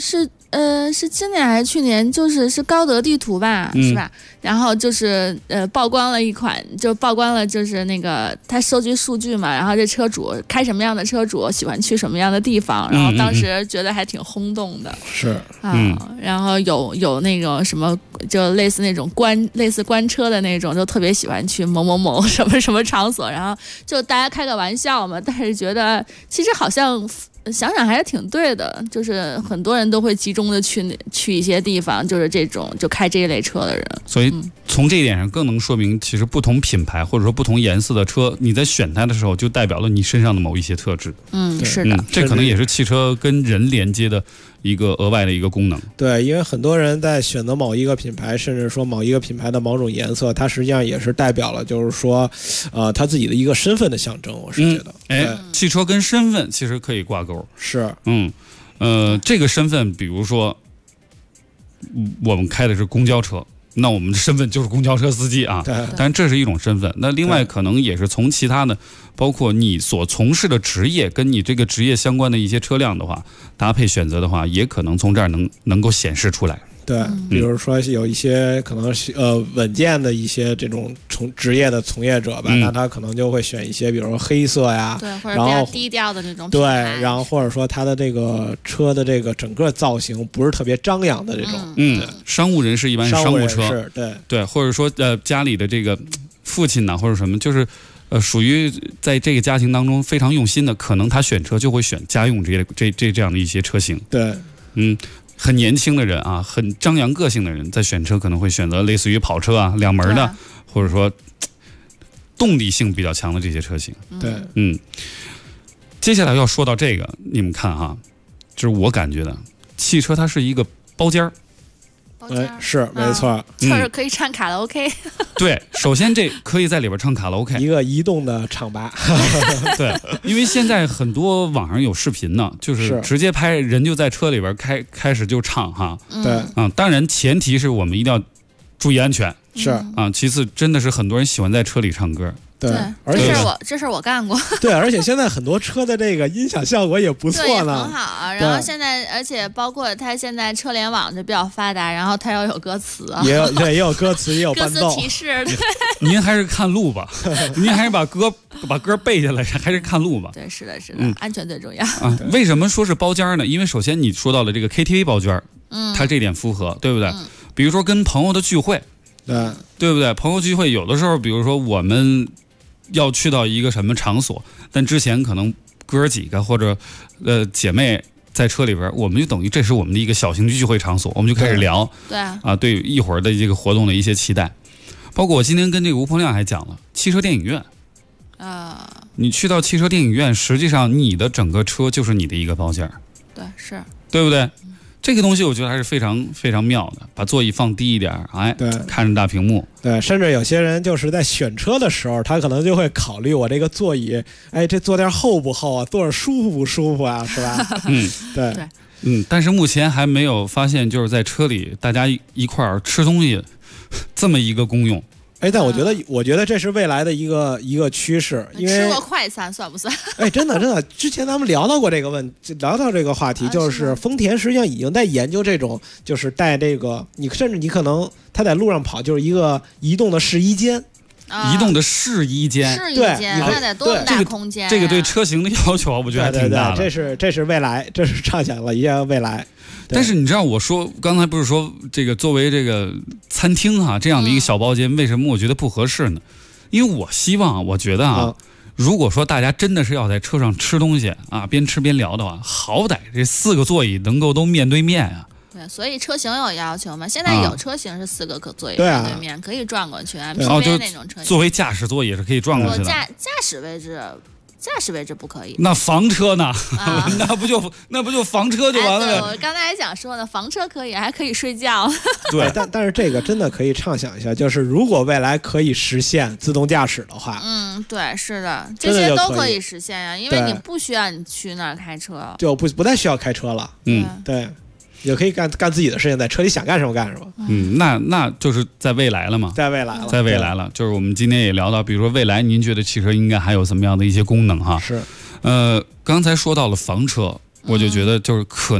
是今年还是去年？是高德地图吧，是吧？然后就是曝光了一款，就曝光了就是那个他收集数据嘛，然后这车主开什么样的车主喜欢去什么样的地方，然后当时觉得还挺轰动的。 是然后有那种什么，就类似那种类似关车的那种，就特别喜欢去某某某什么什么场所，然后就大家开个玩笑嘛，但是觉得其实好像。想想还是挺对的，就是很多人都会集中的去一些地方，就是这种就开这一类车的人。 所以从这一点上更能说明，其实不同品牌或者说不同颜色的车，你在选它的时候，就代表了你身上的某一些特质。 是的， 这可能也是汽车跟人连接的一个额外的一个功能。 对，因为很多人在选择某一个品牌，甚至说某一个品牌的某种颜色，它实际上也是代表了，就是说，他自己的一个身份的象征。我是觉得， 汽车跟身份其实可以挂钩。 是， 这个身份，比如说，我们开的是公交车，那我们的身份就是公交车司机啊。 对， 但是这是一种身份。那另外可能也是从其他的，包括你所从事的职业跟你这个职业相关的一些车辆的话，搭配选择的话，也可能从这儿能够显示出来。 对，比如说有一些可能稳健的一些这种职业的从业者吧，那他可能就会选一些，比如说黑色呀， 对，或者比较低调的那种品牌，对，然后或者说他的这个车的这个整个造型不是特别张扬的这种， 商务人士一般是商务车， 对， 或者说家里的这个父亲呐，或者什么，就是属于在这个家庭当中非常用心的，可能他选车就会选家用这样的一些车型， 对， 很年轻的人啊，很张扬个性的人，在选车可能会选择类似于跑车啊、两门的，或者说动力性比较强的这些车型。 对， 接下来要说到这个，你们看哈，这是我感觉的，汽车它是一个包间儿。 是没错， 就是可以唱卡拉 OK。 对，首先这可以在里边唱卡拉 OK， 一个移动的唱吧。 对，因为现在很多网上有视频呢，就是直接拍人就在车里边开始就唱哈。 对， 当然前提是我们一定要注意安全。 是其次真的是很多人喜欢在车里唱歌。 对，而且这事我干过。 对，而且现在很多车的这个音响效果也不错呢， 很好。然后现在，而且包括它现在车联网就比较发达，然后它要有歌词， 也有歌词，也有伴奏， 歌词提示。 您还是看路吧，您还是把歌背下来，还是看路吧。 对，是的，安全最重要啊。为什么说是包间呢？因为首先你说到了这个 KTV 包间，它这点符合，对不对？比如说跟朋友的聚会，对不对？朋友聚会有的时候，比如说我们要去到一个什么场所，但之前可能哥几个或者姐妹在车里边，我们就等于这是我们的一个小型聚会场所，我们就开始聊，对一会儿的这个活动的一些期待。包括我今天跟这个吴鹏亮还讲了汽车电影院你去到汽车电影院，实际上你的整个车就是你的一个包间，对不对？这个东西我觉得还是非常非常妙的，把座椅放低一点， 对， 看着大屏幕， 对，甚至有些人就是在选车的时候，他可能就会考虑我这个座椅，这坐垫厚不厚啊，坐着舒服不舒服啊，是吧？对， 但是目前还没有发现，就是在车里大家一块儿吃东西这么一个功用。 但我觉得这是未来的一个趋势，因为吃过快餐算不算？ 真的，之前咱们聊到过这个聊到这个话题，就是丰田实际上已经在研究这种，就是带这个，甚至你可能他在路上跑，就是一个移动的试衣间。 移动的试衣间， 那得多大空间？ 这个对车型的要求，我觉得还挺大的。 这是未来，这是畅想了一下未来。 但是你知道，我说刚才不是说这个作为这个餐厅这样的一个小包间，为什么我觉得不合适呢？因为我希望，我觉得如果说大家真的是要在车上吃东西边吃边聊的话，好歹这4个座椅能够都面对面啊。 对，所以车型有要求嘛？现在有车型是4个座椅面对面，可以转过去，MPV 那种车型。 作为驾驶座也是可以转过去的。 驾驶位置不可以。 那房车呢？那不就房车就完了？ 我刚才还想说呢，房车可以，还可以睡觉。 对，但是这个真的可以畅想一下，就是如果未来可以实现自动驾驶的话， 对，是的，这些都可以实现呀，因为你不需要你去那儿开车， 就不再需要开车了。对。也可以干自己的事情，在车里想干什么干什么。 那就是在未来了嘛， 在未来了。 就是我们今天也聊到，比如说未来，您觉得汽车应该还有什么样的一些功能哈？ 是， 刚才说到了房车，我就觉得就是可能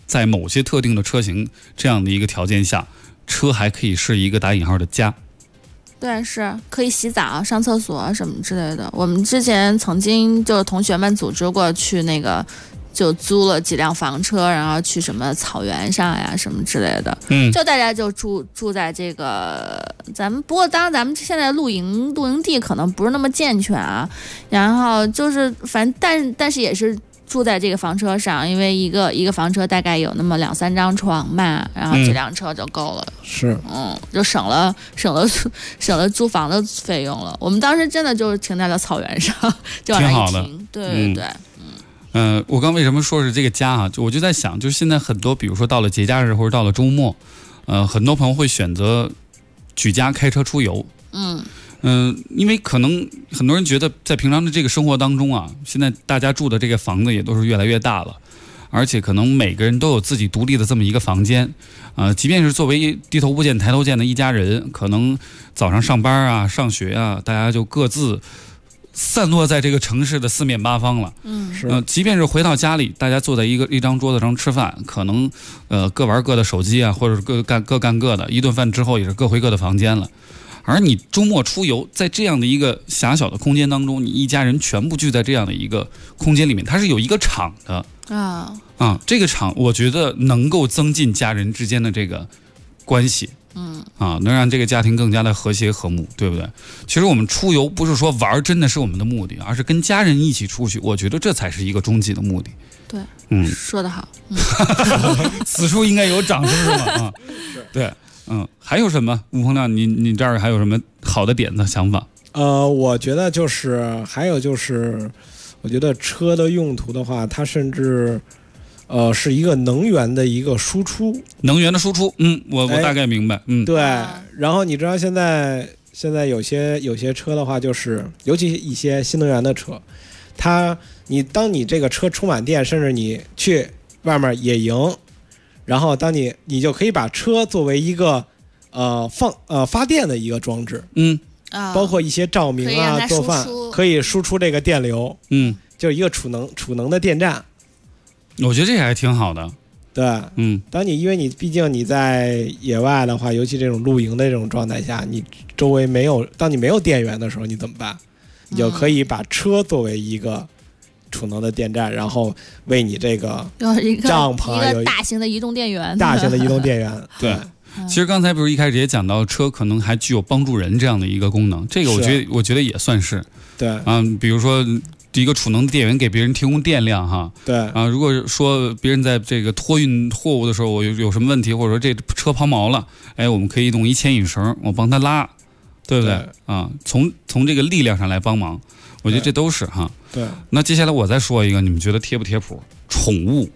在某些特定的车型这样的一个条件下，车还可以是一个打引号的家。 对，是可以洗澡、上厕所什么之类的。我们之前曾经就是同学们组织过去那个，就租了几辆房车，然后去什么草原上呀什么之类的。就大家就住在这个不过当然咱们现在露营地可能不是那么健全啊，然后就是反正但是也是住在这个房车上，因为一个房车大概有那么2-3张床嘛，然后这辆车就够了。 是， 就省了租房的费用了。我们当时真的就是停在了草原上，就往那一停。对对对。 我刚为什么说是这个家啊？我就在想，就是现在很多，比如说到了节假日或者到了周末，很多朋友会选择举家开车出游。因为可能很多人觉得在平常的这个生活当中啊，现在大家住的这个房子也都是越来越大了，而且可能每个人都有自己独立的这么一个房间，即便是作为低头不见抬头见的一家人，可能早上上班啊、上学啊，大家就各自散落在这个城市的四面八方了。即便是回到家里，大家坐在一张桌子上吃饭，可能各玩各的手机啊，或者是各干各的，一顿饭之后也是各回各的房间了。而你周末出游，在这样的一个狭小的空间当中，你一家人全部聚在这样的一个空间里面，它是有一个场的这个场我觉得能够增进家人之间的这个关系，能让这个家庭更加的和谐和睦，对不对？其实我们出游不是说玩真的是我们的目的，而是跟家人一起出去，我觉得这才是一个终极的目的。 对，说得好， 此处应该有掌声是吗？对。还有什么？吴鹏亮，你这儿还有什么好的点子想法？ 我觉得还有就是，我觉得车的用途的话，它甚至是一个能源的一个输出。能源的输出，我大概明白。对。然后你知道现在有些车的话，就是尤其一些新能源的车，当你这个车充满电，甚至你去外面野营。然后当你就可以把车作为一个发电的一个装置，包括一些照明啊、做饭可以输出这个电流，就是一个储能的电站。我觉得这还挺好的。对，因为你毕竟你在野外的话，尤其这种露营的这种状态下，你周围当你没有电源的时候，你怎么办？你就可以把车作为一个储能的电站，然后为你这个帐篷一个大型的移动电源。 对，其实刚才不是一开始也讲到，车可能还具有帮助人这样的一个功能，这个我觉得也算是。对，比如说一个储能的电源给别人提供电量哈。对。如果说别人在这个托运货物的时候，我有什么问题，或者说这车抛锚了，我们可以弄一牵引绳，我帮他拉，对不对？从这个力量上来帮忙。我觉得这都是哈。对。那接下来我再说一个，你们觉得贴不贴谱？宠物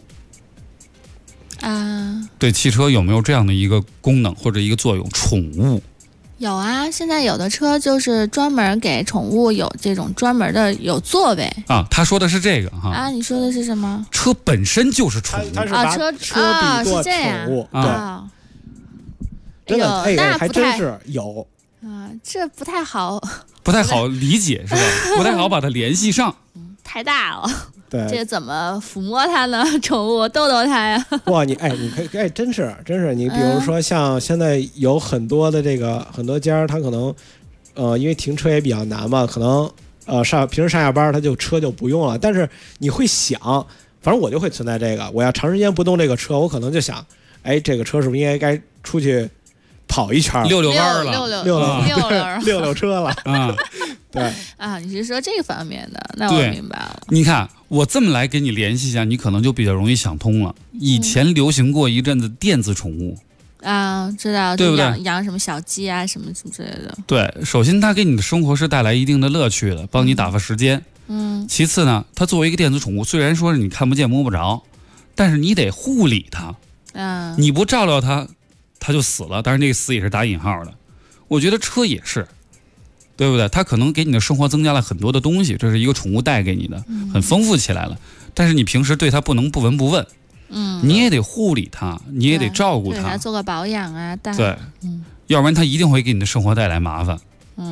对汽车有没有这样的一个功能或者一个作用？宠物有啊，现在有的车就是专门给宠物有这种专门的有座位他说的是这个哈你说的是什么？ 车本身就是宠物， 它是把车比作宠物对，真的还真是有这不太好理解是吧？不太好把它联系上， 太大了。 对， 这怎么抚摸它呢？宠物逗它呀？ 哇，你可以真是你比如说像现在有很多的很多家，他可能因为停车也比较难嘛，可能平时上下班他车就不用了，但是你会想，反正我就会存在这个，我要长时间不动这个车，我可能就想，这个车是不是应该出去跑一圈， 溜弯了， 溜车了对你是说这个方面的？那我明白了。 你看我这么来给你联系一下，你可能就比较容易想通了。以前流行过一阵子电子宠物知道， 对不对？ 养什么小鸡啊，什么之类的。 对，首先它给你的生活是带来一定的乐趣的，帮你打发时间。其次呢，它作为一个电子宠物，虽然说是你看不见摸不着，但是你得护理它。你不照料它，它就死了。当然这个死也是打引号的。我觉得车也是。对不对？它可能给你的生活增加了很多的东西，这是一个宠物带给你的，很丰富起来了。但是你平时对它不能不闻不问，你也得护理它，你也得照顾它， 做个保养啊。 对，要不然它一定会给你的生活带来麻烦。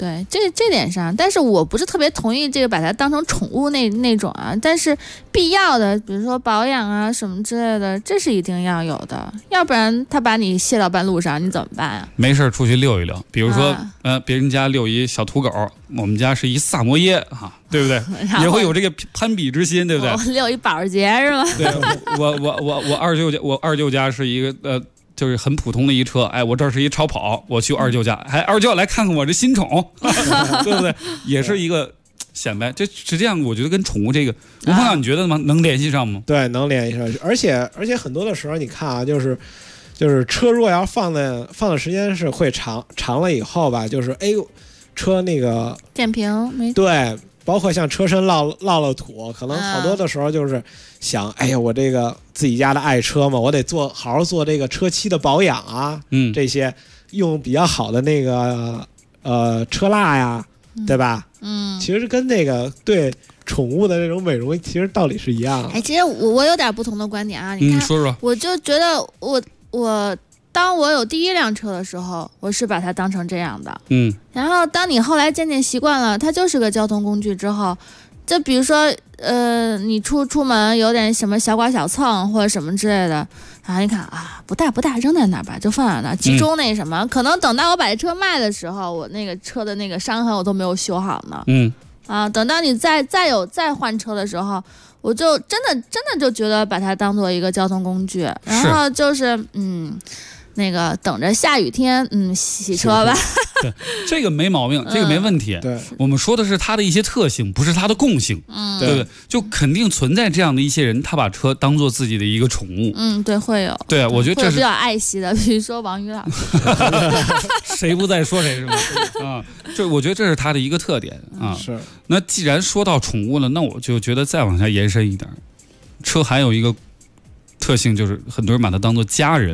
对，这点上，但是我不是特别同意这个把它当成宠物那种啊。但是必要的，比如说保养啊什么之类的，这是一定要有的，要不然他把你卸到半路上，你怎么办啊？ 没事出去溜一溜，比如说别人家遛一小土狗，我们家是一萨摩耶哈，对不对？也会有这个攀比之心，对不对？ 遛一保时捷是吗？ 对，我二舅家是一个就是很普通的一车，哎，我这是一超跑，我去二舅家，哎，二舅来看看我这新宠，对不对？也是一个显摆，这实际上我觉得跟宠物这个，吴鹏，你觉得吗？能联系上吗？ 对，能联系上，而且很多的时候，你看啊，就是车如果要放的时间是会长了以后吧，就是哎呦，车那个电瓶没对。包括像车身落了土，可能好多的时候就是想，哎呀，我这个自己家的爱车嘛，我得好好做这个车漆的保养啊，这些用比较好的那个车蜡呀，对吧？其实跟那个对宠物的那种美容，其实道理是一样的。 哎，其实我有点不同的观点啊，你看， 说说， 我就觉得我。当我有第一辆车的时候，我是把它当成这样的，然后当你后来渐渐习惯了，它就是个交通工具之后，就比如说，你出门有点什么小剐小蹭或者什么之类的，然后你看啊，不大，扔在那儿吧，就放在那儿，集中那什么，可能等到我把这车卖的时候，我那个车的那个伤痕我都没有修好呢，等到你再换车的时候，我就真的就觉得把它当做一个交通工具，然后就是那个等着下雨天，洗车吧。 对，这个没毛病，这个没问题。 对， 我们说的是它的一些特性，不是它的共性。对不对？就肯定存在这样的一些人，他把车当做自己的一个宠物。 对，会有。 对，我觉得这是比较爱惜的，比如说王宇老师。 谁不在说谁是吗？这我觉得这是他的一个特点啊。 是。那既然说到宠物了，那我就觉得再往下延伸一点，车还有一个特性，就是很多人把它当做家人。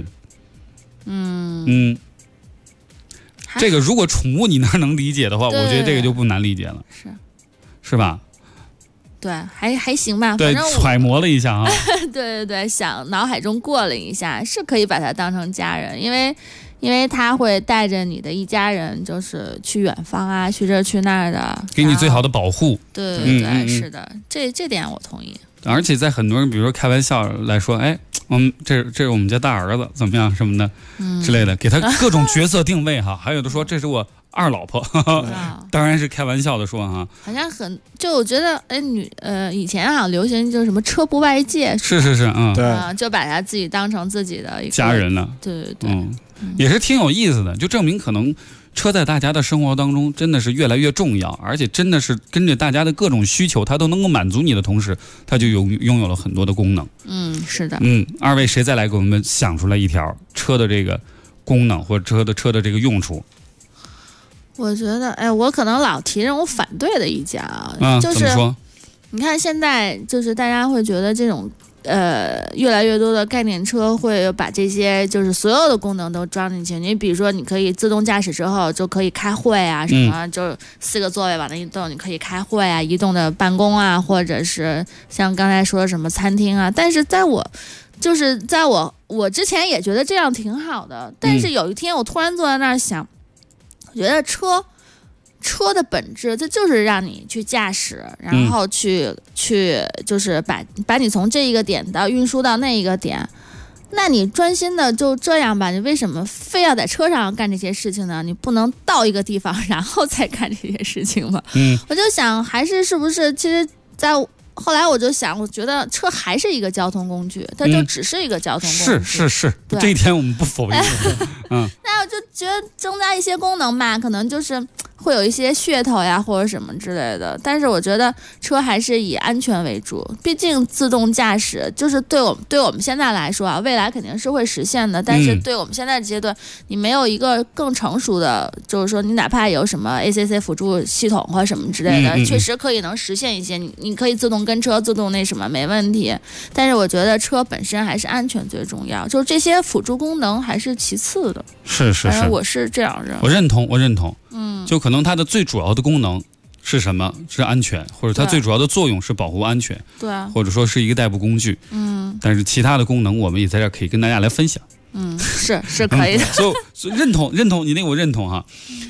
这个如果宠物你那能理解的话，我觉得这个就不难理解了，是吧？ 对，还行吧。 对，揣摩了一下啊。 对，想脑海中过了一下，是可以把它当成家人，因为他会带着你的一家人，就是去远方啊，去这去那儿的， 给你最好的保护。 对，是的，这点我同意。 而且在很多人，比如说开玩笑来说，哎，这是我们家大儿子，怎么样什么的之类的，给他各种角色定位哈。还有的说这是我二老婆，当然是开玩笑的说哈。 好像就我觉得，以前好像流行就是什么车不外借， 是， 对，就把他自己当成自己的一个家人了。 对， 也是挺有意思的，就证明可能车在大家的生活当中真的是越来越重要，而且真的是跟着大家的各种需求，它都能够满足你的同时，它就拥有了很多的功能。 是的。 二位谁再来给我们想出来一条车的这个功能或者车的这个用处？ 我觉得，我可能老提这种反对的意见啊，就是怎么说？ 你看现在就是大家会觉得这种越来越多的概念车会把这些就是所有的功能都装进去。你比如说，你可以自动驾驶之后就可以开会啊，什么就4个座位往那一动，你可以开会啊，移动的办公啊，或者是像刚才说的什么餐厅啊。但是在我之前也觉得这样挺好的，但是有一天我突然坐在那儿想，我觉得车的本质，这就是让你去驾驶，然后去就是把你从这一个点到运输到那一个点。那你专心的就这样吧，你为什么非要在车上干这些事情呢？你不能到一个地方然后再干这些事情吗？我就想是不是其实在后来我就想，我觉得车还是一个交通工具，它就只是一个交通工具。 是，这一点我们不否认。 那我就觉得增加一些功能吧，可能就是会有一些噱头呀或者什么之类的。但是我觉得车还是以安全为主，毕竟自动驾驶就是对我们现在来说啊，未来肯定是会实现的。但是对我们现在的阶段，你没有一个更成熟的，就是说你哪怕有什么 ACC 辅助系统或什么之类的，确实可以能实现一些，你可以自动跟车自动那什么没问题。但是我觉得车本身还是安全最重要，就是这些辅助功能还是其次的。 是， 我是这样认为。 我认同。就可能它的最主要的功能是什么？是安全，或者它最主要的作用是保护安全， 对， 或者说是一个代步工具。但是其他的功能我们也在这儿可以跟大家来分享。 是可以的。 所以认同你那个我认同哈。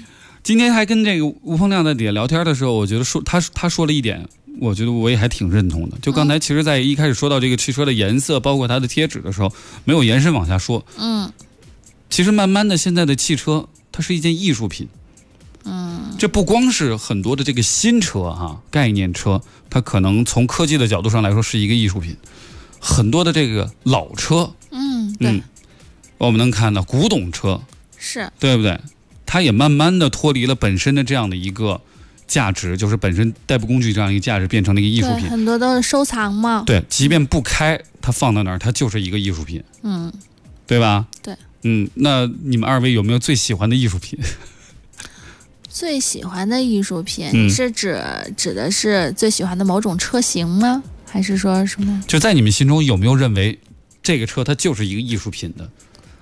今天还跟这个吴鹏亮在底下聊天的时候，我觉得他说了一点，我觉得我也还挺认同的。就刚才其实在一开始说到这个汽车的颜色，包括它的贴纸的时候，没有延伸往下说。其实慢慢的现在的汽车它是一件艺术品。这不光是很多的这个新车概念车，它可能从科技的角度上来说是一个艺术品。很多的这个老车，对，我们能看到古董车， 是对不对？它也慢慢的脱离了本身的这样的一个价值，就是本身代步工具这样一个价值，变成了一个艺术品。 很多都是收藏嘛。 对，即便不开，它放到那儿，它就是一个艺术品。对吧？ 对。 那你们二位有没有最喜欢的艺术品？ 最喜欢的艺术品，是指的是最喜欢的某种车型吗？还是说什么？ 就在你们心中有没有认为这个车它就是一个艺术品的？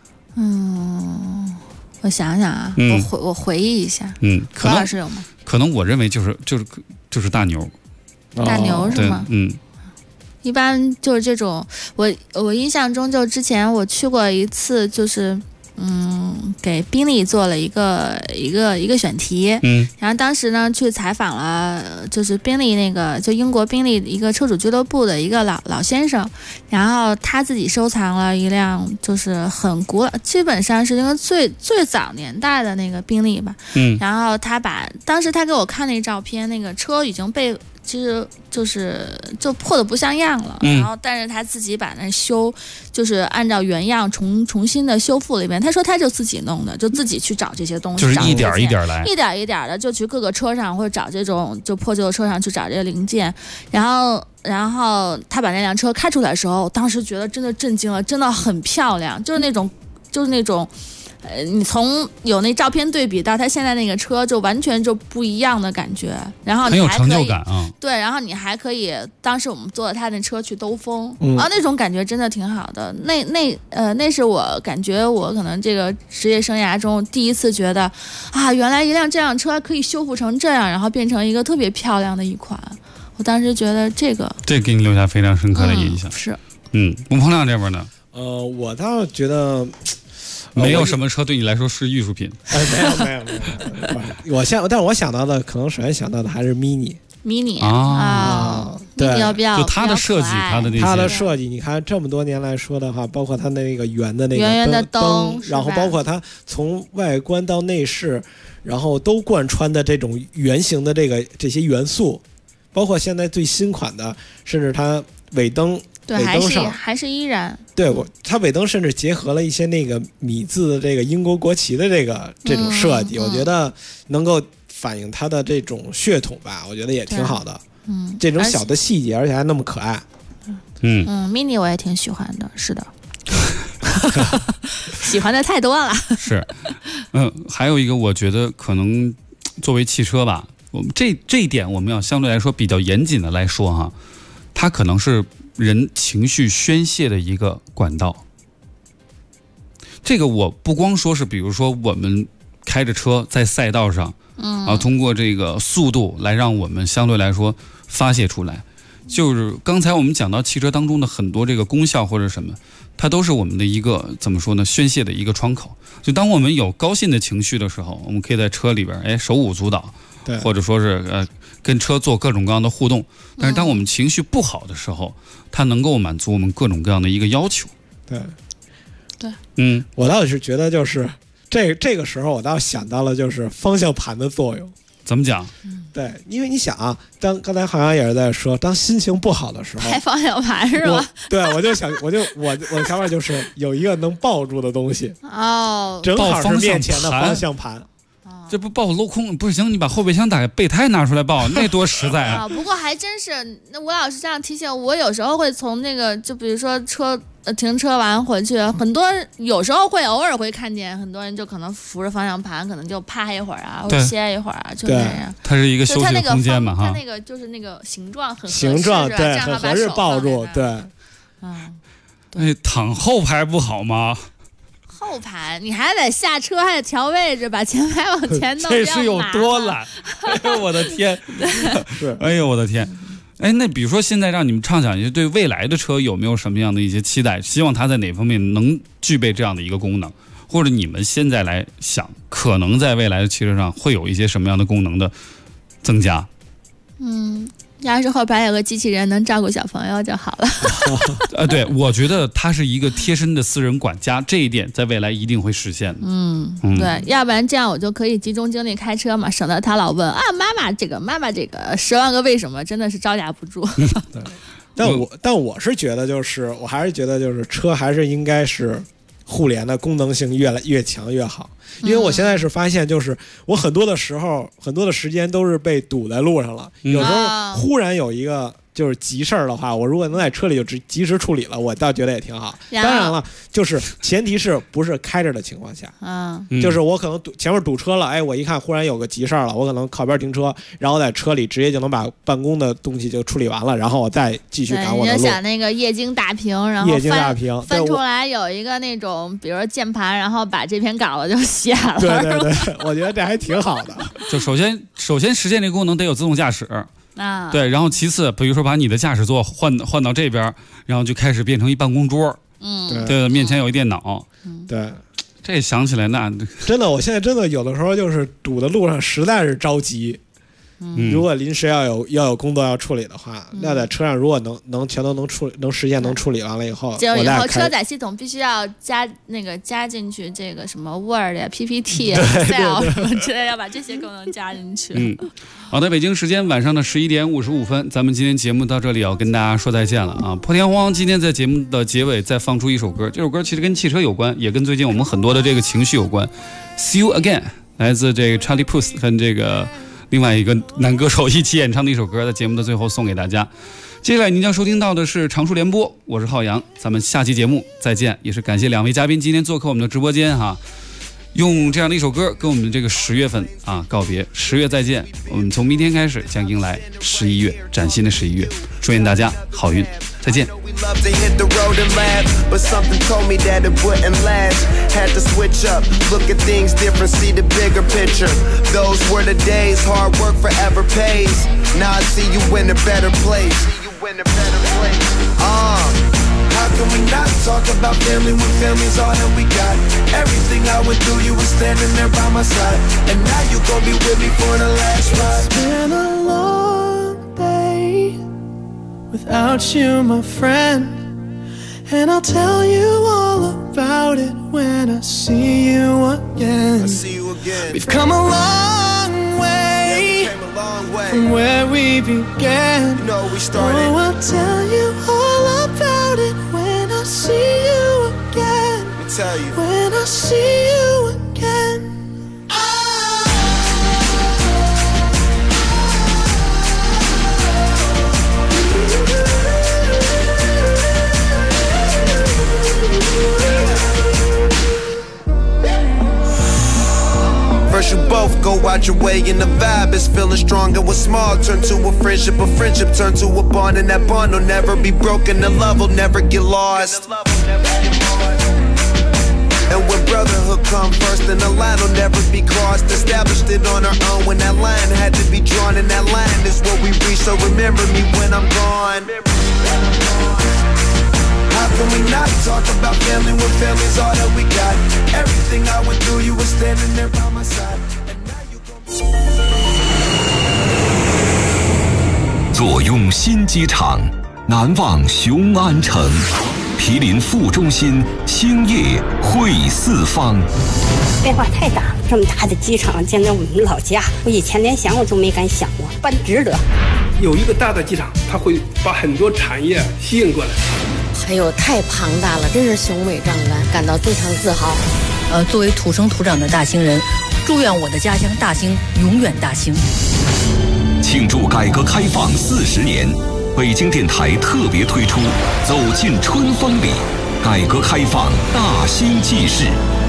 我想想啊，我回忆一下。 可能老师有吗？ 可能我认为就是大牛。 大牛是吗？一般就是这种，我印象中就之前我去过一次，就是给宾利做了一个选题，然后当时呢去采访了，就是宾利那个就英国宾利一个车主俱乐部的一个老先生，然后他自己收藏了一辆就是很古老，基本上是一个最早年代的那个宾利吧，然后当时他给我看那照片，那个车已经被其实就破的不像样了，然后但是他自己把那就是按照原样重新的修复了一遍。他说他就自己弄的，就自己去找这些东西， 就是一点一点来， 一点一点的就去各个车上或者找这种就破旧的车上去找这个零件，然后他把那辆车开出来的时候，当时觉得真的震惊了，真的很漂亮，就是那种。你从有那照片对比到他现在那个车，就完全就不一样的感觉。然后你还可以很有成就感啊。 对，然后你还可以，当时我们坐了他那车去兜风，那种感觉真的挺好的。那是我感觉我可能这个职业生涯中第一次觉得原来一辆这辆车可以修复成这样，然后变成一个特别漂亮的一款。我当时觉得这给你留下非常深刻的印象。 是。 吴鹏亮这边呢？ 我倒觉得。 没有什么车对你来说是艺术品。 没有。但我想到的，可能首先想到的还是 mini。 对， 就它的设计， 它的设计，你看这么多年来说的话，包括它那个圆的那个圆的灯， 然后包括它从外观到内饰，然后都贯穿的这种圆形的这些元素，包括现在最新款的，甚至它尾灯。 对，还是依然。 对，它尾灯甚至结合了一些那个米字的这个英国国旗的这种设计，我觉得能够反映它的这种血统吧，我觉得也挺好的。这种小的细节，而且还那么可爱。 mini 我也挺喜欢的，是的。喜欢的太多了。 是，还有一个，我觉得可能作为汽车吧，我们这一点我们要相对来说比较严谨的来说它可能是人情绪宣泄的一个管道。这个我不光说是，比如说我们开着车在赛道上，通过这个速度来让我们相对来说发泄出来。就是刚才我们讲到汽车当中的很多这个功效或者什么，它都是我们的一个怎么说呢，宣泄的一个窗口。就当我们有高兴的情绪的时候，我们可以在车里边手舞足蹈，或者说是跟车做各种各样的互动。但是当我们情绪不好的时候，它能够满足我们各种各样的一个要求。 对，我倒是觉得就是这个时候我倒想到了就是方向盘的作用。 怎么讲？ 对，因为你想刚才好像也是在说，当心情不好的时候， 开方向盘是吧？ 对，我的想法就是有一个能抱住的东西，正好是面前的方向盘。 这不抱镂空不行，你把后备箱打开，备胎拿出来抱，那多实在啊！ 不过还真是，那吴老师这样提醒我，有时候会从那个，就比如说停车完回去，有时候偶尔会看见很多人就可能扶着方向盘，可能就趴一会儿或者歇一会儿就那样。 它是一个休息空间嘛， 它那个就是那个形状很合适， 对，很合适抱住，对。 躺后排不好吗？ 后排你还得下车，还得调位置，把前排往前弄， 这是有多懒？哎呦我的天！哎呦我的天！那比如说现在让你们畅想一下，对未来的车有没有什么样的一些期待？希望它在哪方面能具备这样的一个功能？ 或者你们现在来想，可能在未来的汽车上会有一些什么样的功能的增加？ 要是后边有个机器人能照顾小朋友就好了。 对，我觉得它是一个贴身的私人管家，这一点在未来一定会实现的。 对，要不然这样我就可以集中精力开车嘛，省得他老问啊妈妈这个10万个为什么，真的是招架不住。 对，但我是觉得我还是觉得车还是应该是互联的功能性越强越好。因为我现在是发现，我很多的时间都是被堵在路上了，有时候忽然有一个急事儿的话，我如果能在车里就及时处理了，我倒觉得也挺好。当然了，前提是不是开着的情况下，我可能前面堵车了，我一看忽然有个急事儿了，我可能靠边停车，然后在车里直接就能把办公的东西就处理完了，然后我再继续赶我的路。 你就想那个液晶大屏，然后翻出来有一个那种，比如说键盘，然后把这篇稿子就写了。 对，我觉得这还挺好的。 就首先实现这个功能得有自动驾驶。对，然后其次，比如说把你的驾驶座换到这边，然后就开始变成一办公桌，对，面前有一电脑， 对， 这想起来那真的，我现在真的有的时候堵的路上实在是着急。如果临时要有工作要处理的话，那在车上如果能全都能实现能处理完了以后， 就以后车载系统必须要加进去这个什么 Word 呀、PPT 呀、Excel 什么之类，要把这些功能加进去。 好的，北京时间晚上的11点55分，咱们今天节目到这里要跟大家说再见了啊！破天荒今天在节目的结尾再放出一首歌，这首歌其实跟汽车有关，也跟最近我们很多的这个情绪有关。See You Again 来自这个 Charlie Puth 跟这个另外一个男歌手一起演唱的一首歌，在节目的最后送给大家。接下来您将收听到的是常数联播，我是浩洋，咱们下期节目再见。也是感谢2位嘉宾今天做客我们的直播间哈，用这样的一首歌跟我们这个10月份告别，10月再见。我们从明天开始将迎来11月，崭新的11月，祝愿大家好运，再见。 Love to hit the road and laugh, but something told me that it wouldn't last. Had to switch up, look at things different, see the bigger picture. Those were the days, hard work forever pays. Now I see you in a better place. How can we not talk about family when family's all that we got? Everything I went through, you were standing there by my side, and now you gon' be with me for the last ride. It's been a long day without you, my friend, and I'll tell you all about it when I see you again. We've come a long way, from where we began. Oh, I'll tell you all about it when I see you again. When I see you again. First you both go out your way and the vibe is feeling stronger. What's small turn to a friendship turn to a bond, and that bond will never be broken. The love will never get lost. And when brotherhood come first, then the line will never be crossed. Established it on our own when that line had to be drawn, and that line is what we reach. So remember me when I'm gone. How can we not talk about family when family's all that we got? Everything I went through, you were standing there by my side. 坐拥新机场，难忘雄安城。毗邻副中心，兴业汇四方。 变化太大了，这么大的机场，简直我们老家，我以前连想我都没敢想过，办值得。 有一个大的机场，它会把很多产业吸引过来。 哎呦，太庞大了，真是雄伟壮观，感到非常自豪。 作为土生土长的大兴人，祝愿我的家乡大兴永远大兴。 庆祝改革开放40年，北京电台特别推出《走进春风里》，改革开放大兴纪事。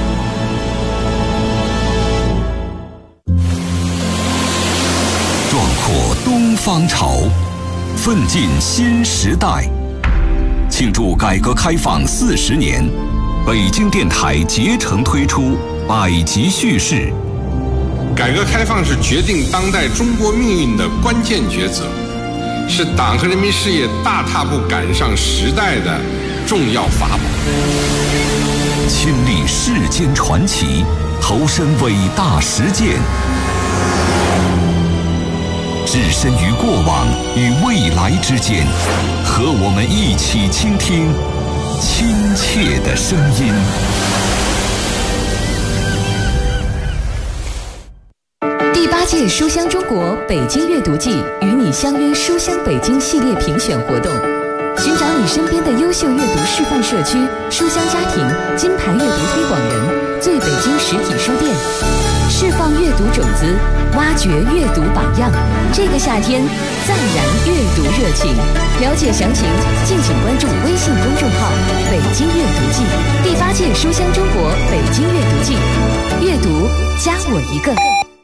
壮阔东方潮，奋进新时代。庆祝改革开放40年，北京电台竭诚推出百集叙事。 改革开放是决定当代中国命运的关键抉择，是党和人民事业大踏步赶上时代的重要法宝。 亲历世间传奇，投身伟大实践，置身于过往与未来之间，和我们一起倾听亲切的声音。 第8届书香中国北京阅读季与你相约书香北京系列评选活动，寻找你身边的优秀阅读示范社区、书香家庭、金牌阅读推广人、最北京实体书店，释放阅读种子，挖掘阅读榜样。这个夏天，再燃阅读热情。了解详情，敬请关注微信公众号“北京阅读季”。第8届书香中国北京阅读季，阅读加我一个。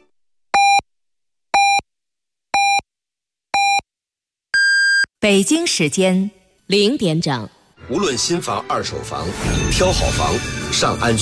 北京时间0点整。 无论新房、二手房，挑好房，上安居。